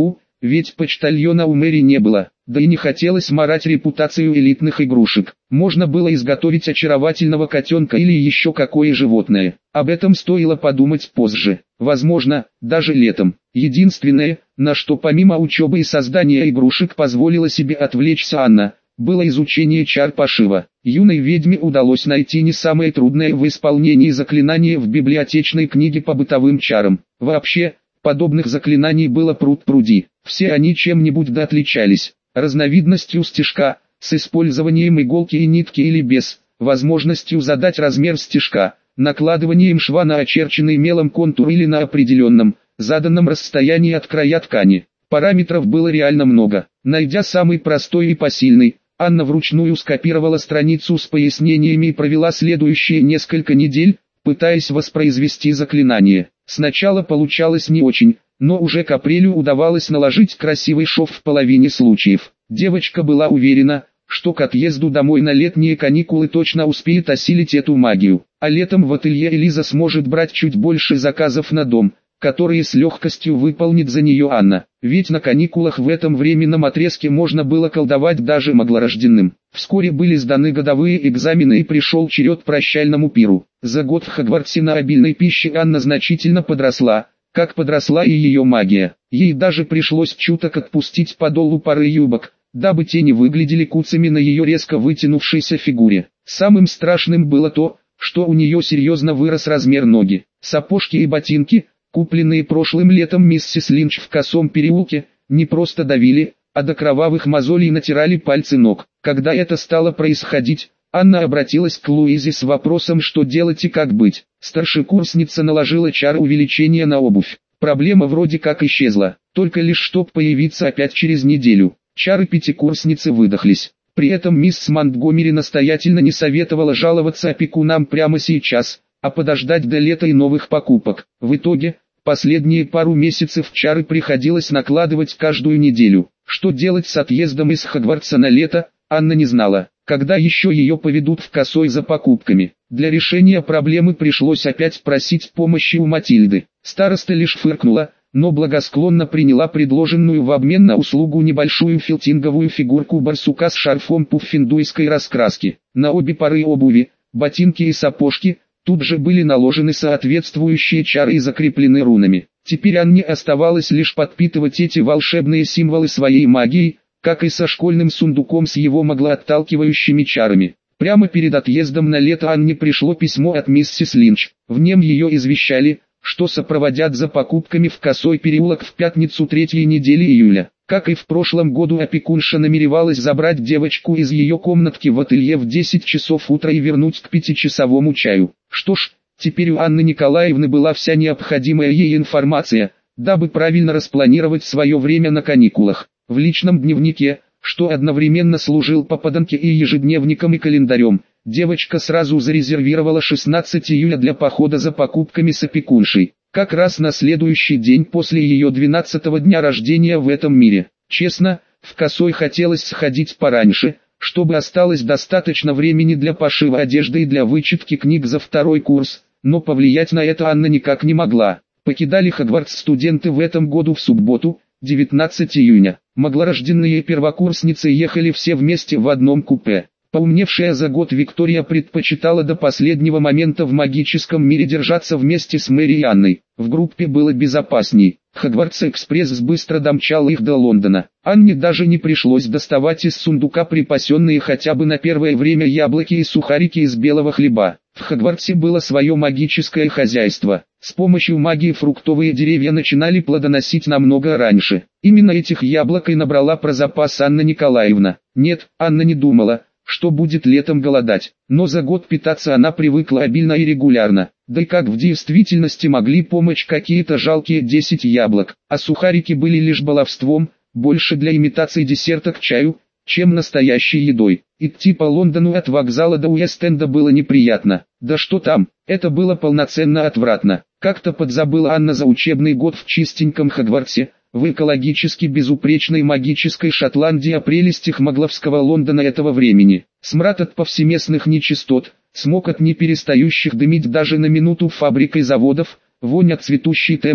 ведь почтальона у Мэри не было, да и не хотелось марать репутацию элитных игрушек. Можно было изготовить очаровательного котенка или еще какое животное. Об этом стоило подумать позже, возможно, даже летом. Единственное, на что помимо учебы и создания игрушек позволила себе отвлечься Анна, было изучение чар пошива. Юной ведьме удалось найти не самое трудное в исполнении заклинание в библиотечной книге по бытовым чарам. Вообще, подобных заклинаний было пруд-пруди. Все они чем-нибудь да отличались. Разновидностью стежка, с использованием иголки и нитки или без, возможностью задать размер стежка, накладыванием шва на очерченный мелом контур или на определенном, заданном расстоянии от края ткани. Параметров было реально много. Найдя самый простой и посильный, Анна вручную скопировала страницу с пояснениями и провела следующие несколько недель, пытаясь воспроизвести заклинание. Сначала получалось не очень, но уже к апрелю удавалось наложить красивый шов в половине случаев. Девочка была уверена, что к отъезду домой на летние каникулы точно успеет осилить эту магию, а летом в ателье Элиза сможет брать чуть больше заказов на дом, которые с легкостью выполнит за нее Анна, ведь на каникулах в этом временном отрезке можно было колдовать даже маглорожденным. Вскоре были сданы годовые экзамены и пришел черед прощальному пиру. За год в Хогвартсе на обильной пище Анна значительно подросла, как подросла и ее магия. Ей даже пришлось чуток отпустить подолу пары юбок, дабы те не выглядели куцами на ее резко вытянувшейся фигуре. Самым страшным было то, что у нее серьезно вырос размер ноги. Сапожки и ботинки, купленные прошлым летом миссис Линч в Косом переулке, не просто давили, а до кровавых мозолей натирали пальцы ног. Когда это стало происходить, Анна обратилась к Луизе с вопросом, что делать и как быть. Старшекурсница наложила чар увеличения на обувь. Проблема вроде как исчезла, только лишь чтоб появиться опять через неделю. Чары пятикурсницы выдохлись. При этом мисс Монтгомери настоятельно не советовала жаловаться опекунам прямо сейчас, а подождать до лета и новых покупок. В итоге, последние пару месяцев чары приходилось накладывать каждую неделю. Что делать с отъездом из Хогвартса на лето, Анна не знала. Когда еще ее поведут в Косой за покупками? Для решения проблемы пришлось опять просить помощи у Матильды. Староста лишь фыркнула, но благосклонно приняла предложенную в обмен на услугу небольшую филтинговую фигурку барсука с шарфом пуффиндуйской раскраски. На обе пары обуви, ботинки и сапожки, тут же были наложены соответствующие чары и закреплены рунами. Теперь Анне оставалось лишь подпитывать эти волшебные символы своей магией, как и со школьным сундуком с его маглоотталкивающими чарами. Прямо перед отъездом на лето Анне пришло письмо от миссис Линч. В нем ее извещали, что сопроводят за покупками в Косой переулок в пятницу третьей недели июля. Как и в прошлом году, опекунша намеревалась забрать девочку из ее комнатки в ателье в десять часов утра и вернуть к пятичасовому чаю. Что ж, теперь у Анны Николаевны была вся необходимая ей информация, дабы правильно распланировать свое время на каникулах. В личном дневнике, что одновременно служил попаданке и ежедневником и календарем, девочка сразу зарезервировала шестнадцатое июля для похода за покупками с опекуншей, как раз на следующий день после ее двенадцатого дня рождения в этом мире. Честно, в Косой хотелось сходить пораньше, чтобы осталось достаточно времени для пошива одежды и для вычитки книг за второй курс, но повлиять на это Анна никак не могла. Покидали Хогвартс студенты в этом году в субботу, девятнадцатое июня. Маглорожденные первокурсницы ехали все вместе в одном купе. Поумневшая за год Виктория предпочитала до последнего момента в магическом мире держаться вместе с Мэри и Анной. В группе было безопасней. Хогвартс-экспресс быстро домчал их до Лондона. Анне даже не пришлось доставать из сундука припасенные хотя бы на первое время яблоки и сухарики из белого хлеба. В Хогвартсе было свое магическое хозяйство. С помощью магии фруктовые деревья начинали плодоносить намного раньше. Именно этих яблок и набрала про запас Анна Николаевна. Нет, Анна не думала, что будет летом голодать, но за год питаться она привыкла обильно и регулярно. Да и как в действительности могли помочь какие-то жалкие десять яблок, а сухарики были лишь баловством, больше для имитации десерта к чаю, чем настоящей едой. Идти по Лондону от вокзала до Уэст-Энда было неприятно. Да что там, это было полноценно отвратно. Как-то подзабыла Анна за учебный год в чистеньком Хогвартсе, в экологически безупречной магической Шотландии о прелестях магловского Лондона этого времени. Смрад от повсеместных нечистот, смог от неперестающих дымить даже на минуту фабрик и заводов, вонь от цветущей Темзы,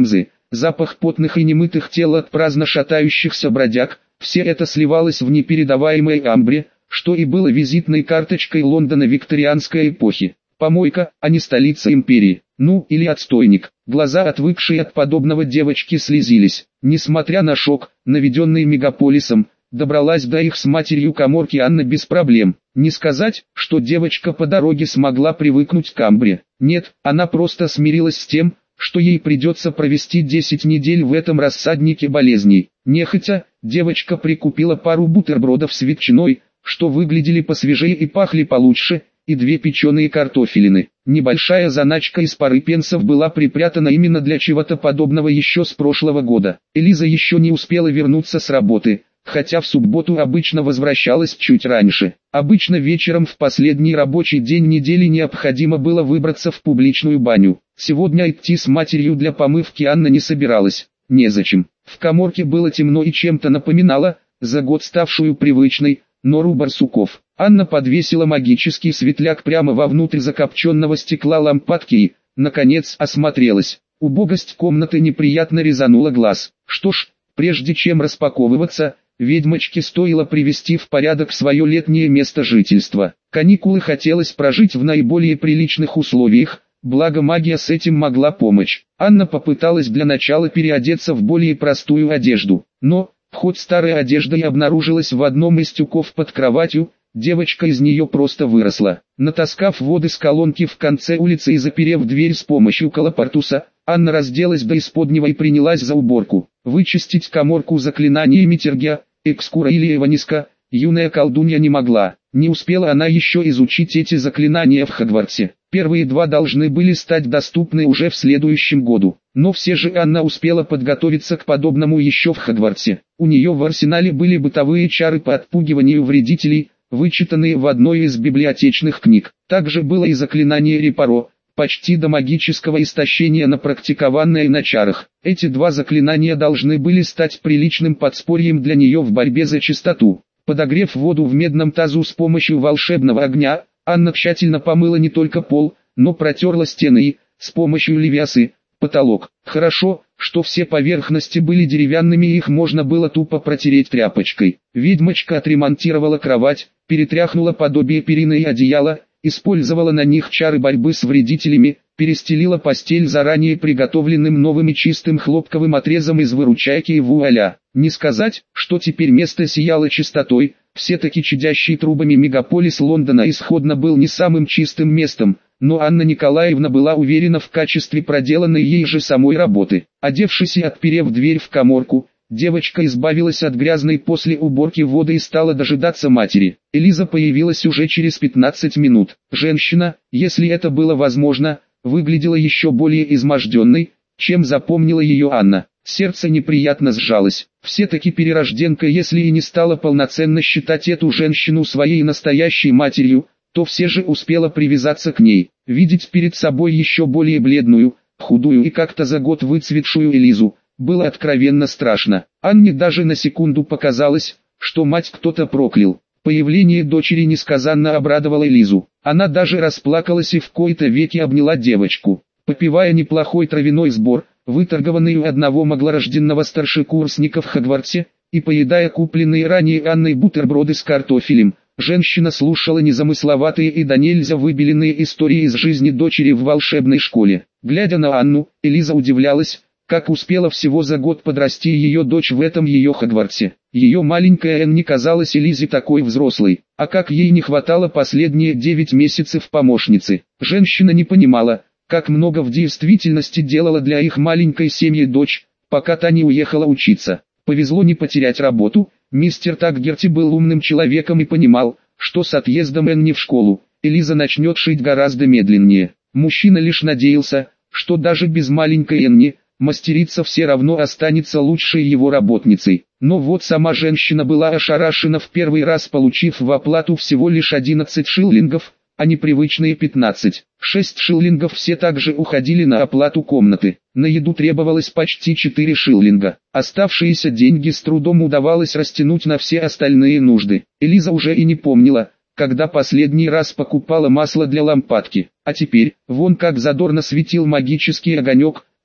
запах потных и немытых тел от праздно шатающихся бродяг, все это сливалось в непередаваемой амбре, что и было визитной карточкой Лондона викторианской эпохи. Помойка, а не столица империи. Ну, или отстойник. Глаза, отвыкшие от подобного, девочки слезились. Несмотря на шок, наведенный мегаполисом, добралась до их с матерью каморки Анна без проблем. Не сказать, что девочка по дороге смогла привыкнуть к амбре. Нет, она просто смирилась с тем, что ей придется провести десять недель в этом рассаднике болезней. Нехотя, девочка прикупила пару бутербродов с ветчиной, что выглядели посвежее и пахли получше, и две печеные картофелины. Небольшая заначка из пары пенсов была припрятана именно для чего-то подобного еще с прошлого года. Элиза еще не успела вернуться с работы, хотя в субботу обычно возвращалась чуть раньше. Обычно вечером в последний рабочий день недели необходимо было выбраться в публичную баню. Сегодня идти с матерью для помывки Анна не собиралась. Незачем. В каморке было темно и чем-то напоминало, за год ставшую привычной, нору барсуков. Анна подвесила магический светляк прямо вовнутрь закопченного стекла лампадки и, наконец, осмотрелась. Убогость комнаты неприятно резанула глаз. Что ж, прежде чем распаковываться, ведьмочке стоило привести в порядок свое летнее место жительства. Каникулы хотелось прожить в наиболее приличных условиях, благо магия с этим могла помочь. Анна попыталась для начала переодеться в более простую одежду, но, хоть старая одежда и обнаружилась в одном из тюков под кроватью, девочка из нее просто выросла. Натаскав воды с колонки в конце улицы и заперев дверь с помощью колопортуса, Анна разделась до исподнего и принялась за уборку. Вычистить каморку заклинаниями Тергя, Экскура или Эваниска юная колдунья не могла. Не успела она еще изучить эти заклинания в Хогвартсе. Первые два должны были стать доступны уже в следующем году. Но все же Анна успела подготовиться к подобному еще в Хогвартсе. У нее в арсенале были бытовые чары по отпугиванию вредителей, вычитанные в одной из библиотечных книг. Также было и заклинание Репаро, почти до магического истощения напрактикованное на чарах. Эти два заклинания должны были стать приличным подспорьем для нее в борьбе за чистоту. Подогрев воду в медном тазу с помощью волшебного огня, Анна тщательно помыла не только пол, но протерла стены и, с помощью левиасы, потолок. Хорошо, что все поверхности были деревянными и их можно было тупо протереть тряпочкой. Ведьмочка отремонтировала кровать, перетряхнула подобие перины и одеяла, использовала на них чары борьбы с вредителями, перестелила постель заранее приготовленным новым и чистым хлопковым отрезом из выручайки и вуаля. Не сказать, что теперь место сияло чистотой, все-таки чадящий трубами мегаполис Лондона исходно был не самым чистым местом, но Анна Николаевна была уверена в качестве проделанной ей же самой работы. Одевшись и отперев дверь в каморку, девочка избавилась от грязной после уборки воды и стала дожидаться матери. Элиза появилась уже через пятнадцать минут. Женщина, если это было возможно, выглядела еще более изможденной, чем запомнила ее Анна. Сердце неприятно сжалось. Все-таки перерожденка, если и не стала полноценно считать эту женщину своей настоящей матерью, то все же успела привязаться к ней. Видеть перед собой еще более бледную, худую и как-то за год выцветшую Элизу, было откровенно страшно. Анне даже на секунду показалось, что мать кто-то проклял. Появление дочери несказанно обрадовало Элизу. Она даже расплакалась и в кои-то веки обняла девочку. Попивая неплохой травяной сбор, выторгованный у одного маглорожденного старшекурсника в Хогвартсе, и поедая купленные ранее Анной бутерброды с картофелем, женщина слушала незамысловатые и до нельзя выбеленные истории из жизни дочери в волшебной школе. Глядя на Анну, Элиза удивлялась, как успела всего за год подрасти ее дочь в этом ее Хогвартсе. Ее маленькая Энни казалась Элизе такой взрослой, а как ей не хватало последние девять месяцев помощницы. Женщина не понимала, как много в действительности делала для их маленькой семьи дочь, пока та не уехала учиться. Повезло не потерять работу. Мистер Такгерти был умным человеком и понимал, что с отъездом Энни в школу, Элиза начнет шить гораздо медленнее. Мужчина лишь надеялся, что даже без маленькой Энни, мастерица все равно останется лучшей его работницей. Но вот сама женщина была ошарашена в первый раз, получив в оплату всего лишь одиннадцать шиллингов, а не привычные пятнадцать. шесть шиллингов все также уходили на оплату комнаты. На еду требовалось почти четыре шиллинга. Оставшиеся деньги с трудом удавалось растянуть на все остальные нужды. Элиза уже и не помнила, когда последний раз покупала масло для лампадки. А теперь, вон как задорно светил магический огонек,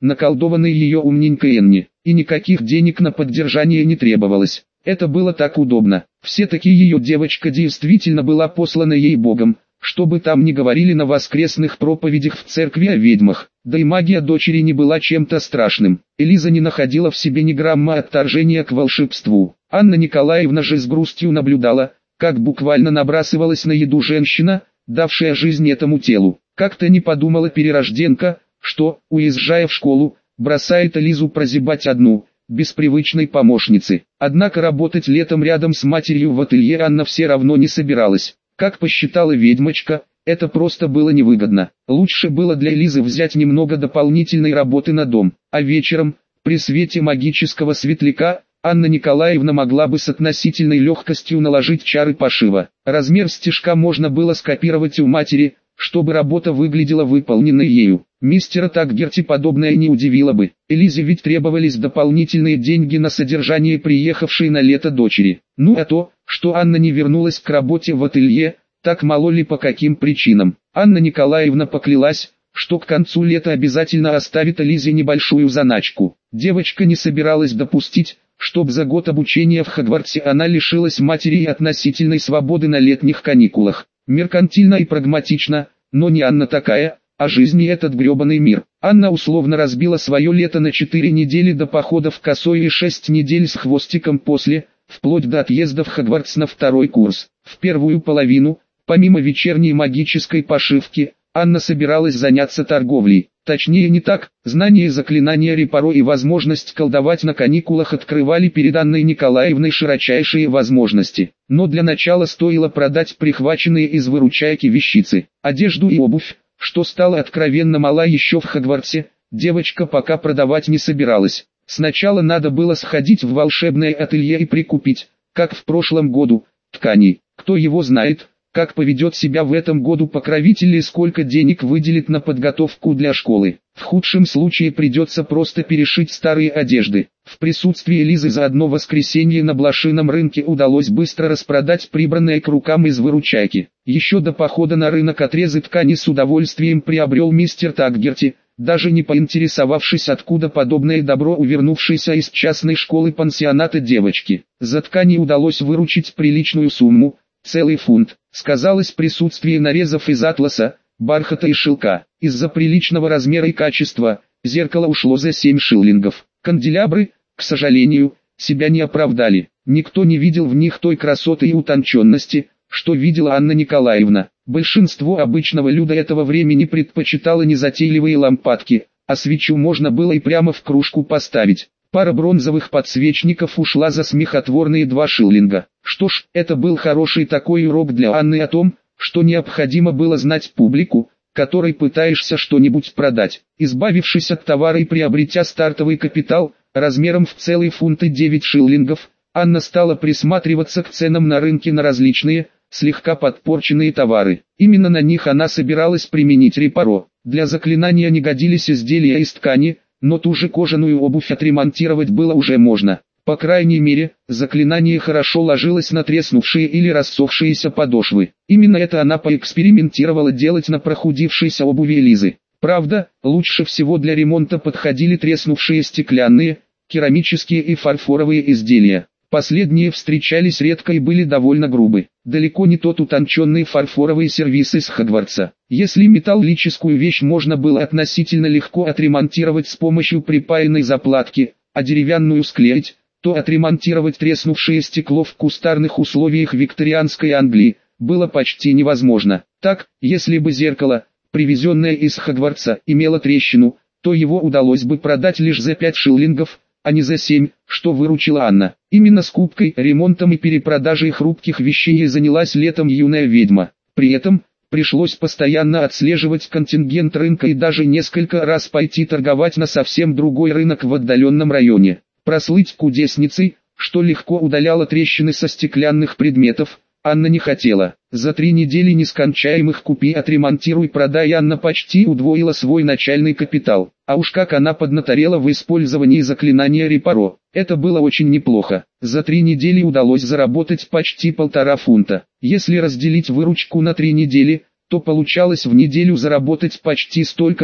наколдованной ее умненькой Энни, и никаких денег на поддержание не требовалось. Это было так удобно. Все-таки ее девочка действительно была послана ей Богом, чтобы там не говорили на воскресных проповедях в церкви о ведьмах. Да и магия дочери не была чем-то страшным. Элиза не находила в себе ни грамма отторжения к волшебству. Анна Николаевна же с грустью наблюдала, как буквально набрасывалась на еду женщина, давшая жизнь этому телу. Как-то не подумала перерожденка, что, уезжая в школу, бросает Элизу прозябать одну, без привычной помощницы. Однако работать летом рядом с матерью в ателье Анна все равно не собиралась. Как посчитала ведьмочка, это просто было невыгодно. Лучше было для Элизы взять немного дополнительной работы на дом, а вечером, при свете магического светляка, Анна Николаевна могла бы с относительной легкостью наложить чары пошива. Размер стежка можно было скопировать у матери, чтобы работа выглядела выполненной ею. Мистера Таггерти подобное не удивило бы. Элизе ведь требовались дополнительные деньги на содержание приехавшей на лето дочери. Ну а то, что Анна не вернулась к работе в ателье, так мало ли по каким причинам. Анна Николаевна поклялась, что к концу лета обязательно оставит Элизе небольшую заначку. Девочка не собиралась допустить, чтоб за год обучения в Хогвартсе она лишилась матери и относительной свободы на летних каникулах. Меркантильно и прагматично, но не Анна такая, а жизни этот гребаный мир. Анна условно разбила свое лето на четыре недели до похода в Косой и шесть недель с хвостиком после, вплоть до отъезда в Хогвартс на второй курс. В первую половину, помимо вечерней магической пошивки, Анна собиралась заняться торговлей. Точнее не так, знание заклинания Репаро и возможность колдовать на каникулах открывали перед Анной Николаевной широчайшие возможности. Но для начала стоило продать прихваченные из выручайки вещицы, одежду и обувь, что стало откровенно мала еще в Хогвартсе, девочка пока продавать не собиралась. Сначала надо было сходить в волшебное ателье и прикупить, как в прошлом году, тканей. Кто его знает, как поведет себя в этом году покровитель и сколько денег выделит на подготовку для школы. В худшем случае придется просто перешить старые одежды. В присутствии Элизы за одно воскресенье на блошином рынке удалось быстро распродать прибранное к рукам из выручайки. Еще до похода на рынок отрезы ткани с удовольствием приобрел мистер Таггерти, даже не поинтересовавшись, откуда подобное добро у вернувшейся из частной школы-пансионата девочки. За ткани удалось выручить приличную сумму, целый фунт. Сказалось присутствие нарезов из атласа, бархата и шелка. Из-за приличного размера и качества, зеркало ушло за семь шиллингов. Канделябры, к сожалению, себя не оправдали. Никто не видел в них той красоты и утонченности, что видела Анна Николаевна. Большинство обычного люда этого времени предпочитало незатейливые лампадки, а свечу можно было и прямо в кружку поставить. Пара бронзовых подсвечников ушла за смехотворные два шиллинга. Что ж, это был хороший такой урок для Анны о том, что необходимо было знать публику, которой пытаешься что-нибудь продать. Избавившись от товара и приобретя стартовый капитал, размером в целый фунт и девять шиллингов, Анна стала присматриваться к ценам на рынке на различные, слегка подпорченные товары. Именно на них она собиралась применить Репаро. Для заклинания не годились изделия из ткани, но ту же кожаную обувь отремонтировать было уже можно. По крайней мере, заклинание хорошо ложилось на треснувшие или рассохшиеся подошвы. Именно это она поэкспериментировала делать на прохудившейся обуви Элизы. Правда, лучше всего для ремонта подходили треснувшие стеклянные, керамические и фарфоровые изделия. Последние встречались редко и были довольно грубы. Далеко не тот утонченный фарфоровый сервиз из Хогвартса. Если металлическую вещь можно было относительно легко отремонтировать с помощью припаянной заплатки, а деревянную склеить, то отремонтировать треснувшее стекло в кустарных условиях викторианской Англии было почти невозможно. Так, если бы зеркало, привезенное из Хогвартса, имело трещину, то его удалось бы продать лишь за пять шиллингов, а не за семь, что выручила Анна. Именно скупкой, ремонтом и перепродажей хрупких вещей занялась летом юная ведьма. При этом, пришлось постоянно отслеживать контингент рынка и даже несколько раз пойти торговать на совсем другой рынок в отдаленном районе. Прослыть кудесницей, что легко удаляло трещины со стеклянных предметов, Анна не хотела. За три недели нескончаемых «купи, отремонтируй, продай» Анна почти удвоила свой начальный капитал. А уж как она поднаторела в использовании заклинания Репаро. Это было очень неплохо. За три недели удалось заработать почти полтора фунта. Если разделить выручку на три недели, то получалось в неделю заработать почти столько же,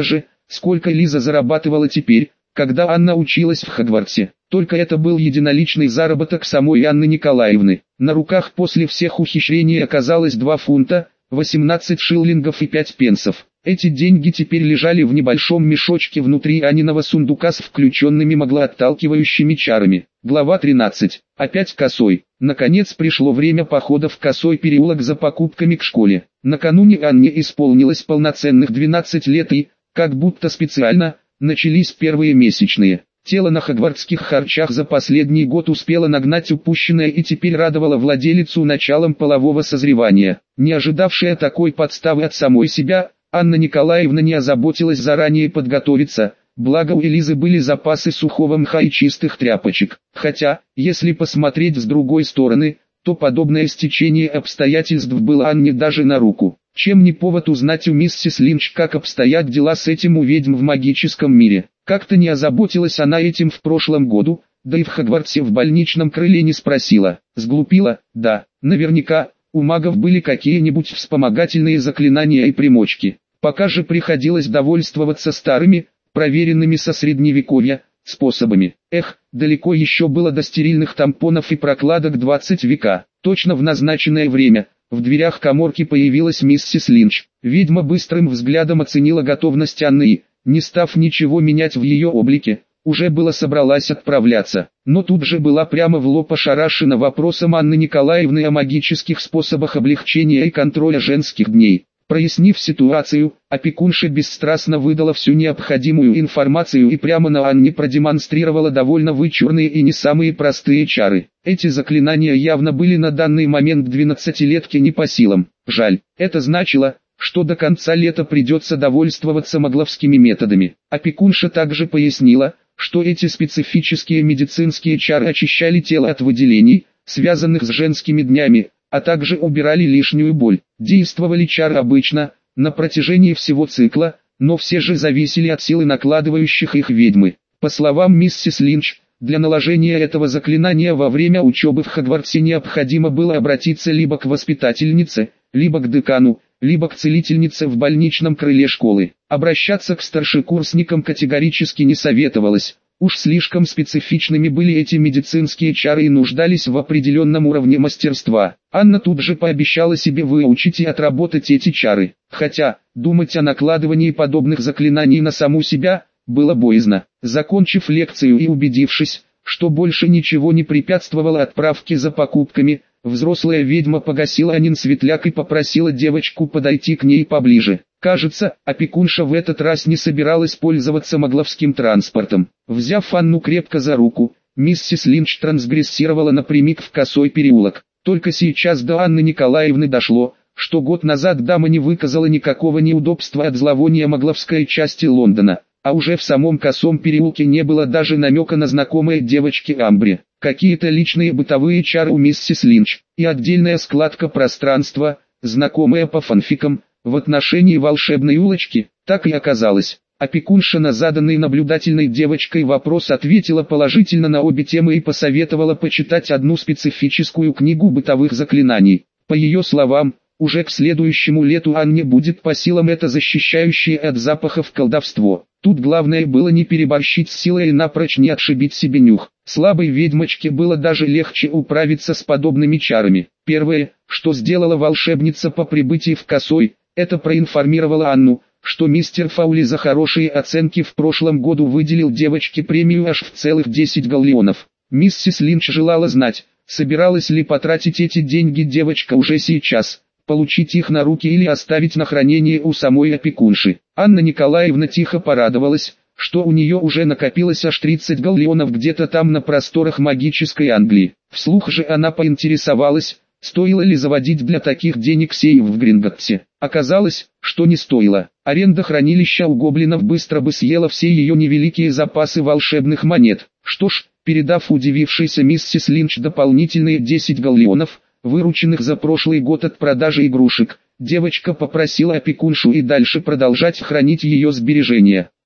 сколько Лиза зарабатывала теперь, когда Анна училась в Хогвартсе. Только это был единоличный заработок самой Анны Николаевны. На руках после всех ухищрений оказалось два фунта, восемнадцать шиллингов и пять пенсов. Эти деньги теперь лежали в небольшом мешочке внутри Аниного сундука с включенными маглоотталкивающими чарами. Глава тринадцать. Опять Косой. Наконец пришло время похода в Косой переулок за покупками к школе. Накануне Анне исполнилось полноценных двенадцать лет и, как будто специально, начались первые месячные. Тело на хогвартских харчах за последний год успело нагнать упущенное и теперь радовало владелицу началом полового созревания. Не ожидавшая такой подставы от самой себя, Анна Николаевна не озаботилась заранее подготовиться, благо у Элизы были запасы сухого мха и чистых тряпочек. Хотя, если посмотреть с другой стороны, то подобное стечение обстоятельств было Анне даже на руку. Чем не повод узнать у миссис Линч, как обстоят дела с этим у ведьм в магическом мире. Как-то не озаботилась она этим в прошлом году, да и в Хогвартсе в больничном крыле не спросила. Сглупила? Да, наверняка, у магов были какие-нибудь вспомогательные заклинания и примочки. Пока же приходилось довольствоваться старыми, проверенными со средневековья, способами. Эх, далеко еще было до стерильных тампонов и прокладок двадцать века. Точно в назначенное время, в дверях каморки появилась миссис Линч. Ведьма быстрым взглядом оценила готовность Анны и, не став ничего менять в ее облике, уже было собралась отправляться. Но тут же была прямо в лоб ошарашена вопросом Анны Николаевны о магических способах облегчения и контроля женских дней. Прояснив ситуацию, опекунша бесстрастно выдала всю необходимую информацию и прямо на Анне продемонстрировала довольно вычурные и не самые простые чары. Эти заклинания явно были на данный момент двенадцатилетке не по силам. Жаль, это значило, что до конца лета придется довольствоваться магловскими методами. Опекунша также пояснила, что эти специфические медицинские чары очищали тело от выделений, связанных с женскими днями, а также убирали лишнюю боль. Действовали чары обычно, на протяжении всего цикла, но все же зависели от силы накладывающих их ведьмы. По словам миссис Линч, для наложения этого заклинания во время учебы в Хогвартсе необходимо было обратиться либо к воспитательнице, либо к декану, либо к целительнице в больничном крыле школы. Обращаться к старшекурсникам категорически не советовалось. Уж слишком специфичными были эти медицинские чары и нуждались в определенном уровне мастерства. Анна тут же пообещала себе выучить и отработать эти чары. Хотя, думать о накладывании подобных заклинаний на саму себя, было боязно. Закончив лекцию и убедившись, что больше ничего не препятствовало отправке за покупками, взрослая ведьма погасила Анин светляк и попросила девочку подойти к ней поближе. Кажется, опекунша в этот раз не собиралась пользоваться магловским транспортом. Взяв Анну крепко за руку, миссис Линч трансгрессировала напрямик в Косой переулок. Только сейчас до Анны Николаевны дошло, что год назад дама не выказала никакого неудобства от зловония магловской части Лондона, а уже в самом Косом переулке не было даже намека на знакомые девочки Амбри. Какие-то личные бытовые чары у миссис Линч и отдельная складка пространства, знакомая по фанфикам, в отношении волшебной улочки, так и оказалось. Опекунша на заданный наблюдательной девочкой вопрос ответила положительно на обе темы и посоветовала почитать одну специфическую книгу бытовых заклинаний. По ее словам, уже к следующему лету Анне будет по силам это защищающее от запахов колдовство. Тут главное было не переборщить с силой и напрочь не отшибить себе нюх. Слабой ведьмочке было даже легче управиться с подобными чарами. Первое, что сделала волшебница по прибытии в Косой, это проинформировала Анну, что мистер Фаули за хорошие оценки в прошлом году выделил девочке премию аж в целых десять галлеонов. Миссис Линч желала знать, собиралась ли потратить эти деньги девочка уже сейчас, получить их на руки или оставить на хранение у самой опекунши. Анна Николаевна тихо порадовалась, что у нее уже накопилось аж тридцать галлеонов где-то там на просторах магической Англии. Вслух же она поинтересовалась, стоило ли заводить для таких денег сейф в Гринготтсе. Оказалось, что не стоило. Аренда хранилища у гоблинов быстро бы съела все ее невеликие запасы волшебных монет. Что ж, передав удивившейся миссис Линч дополнительные десять галлеонов, вырученных за прошлый год от продажи игрушек, девочка попросила опекуншу и дальше продолжать хранить ее сбережения.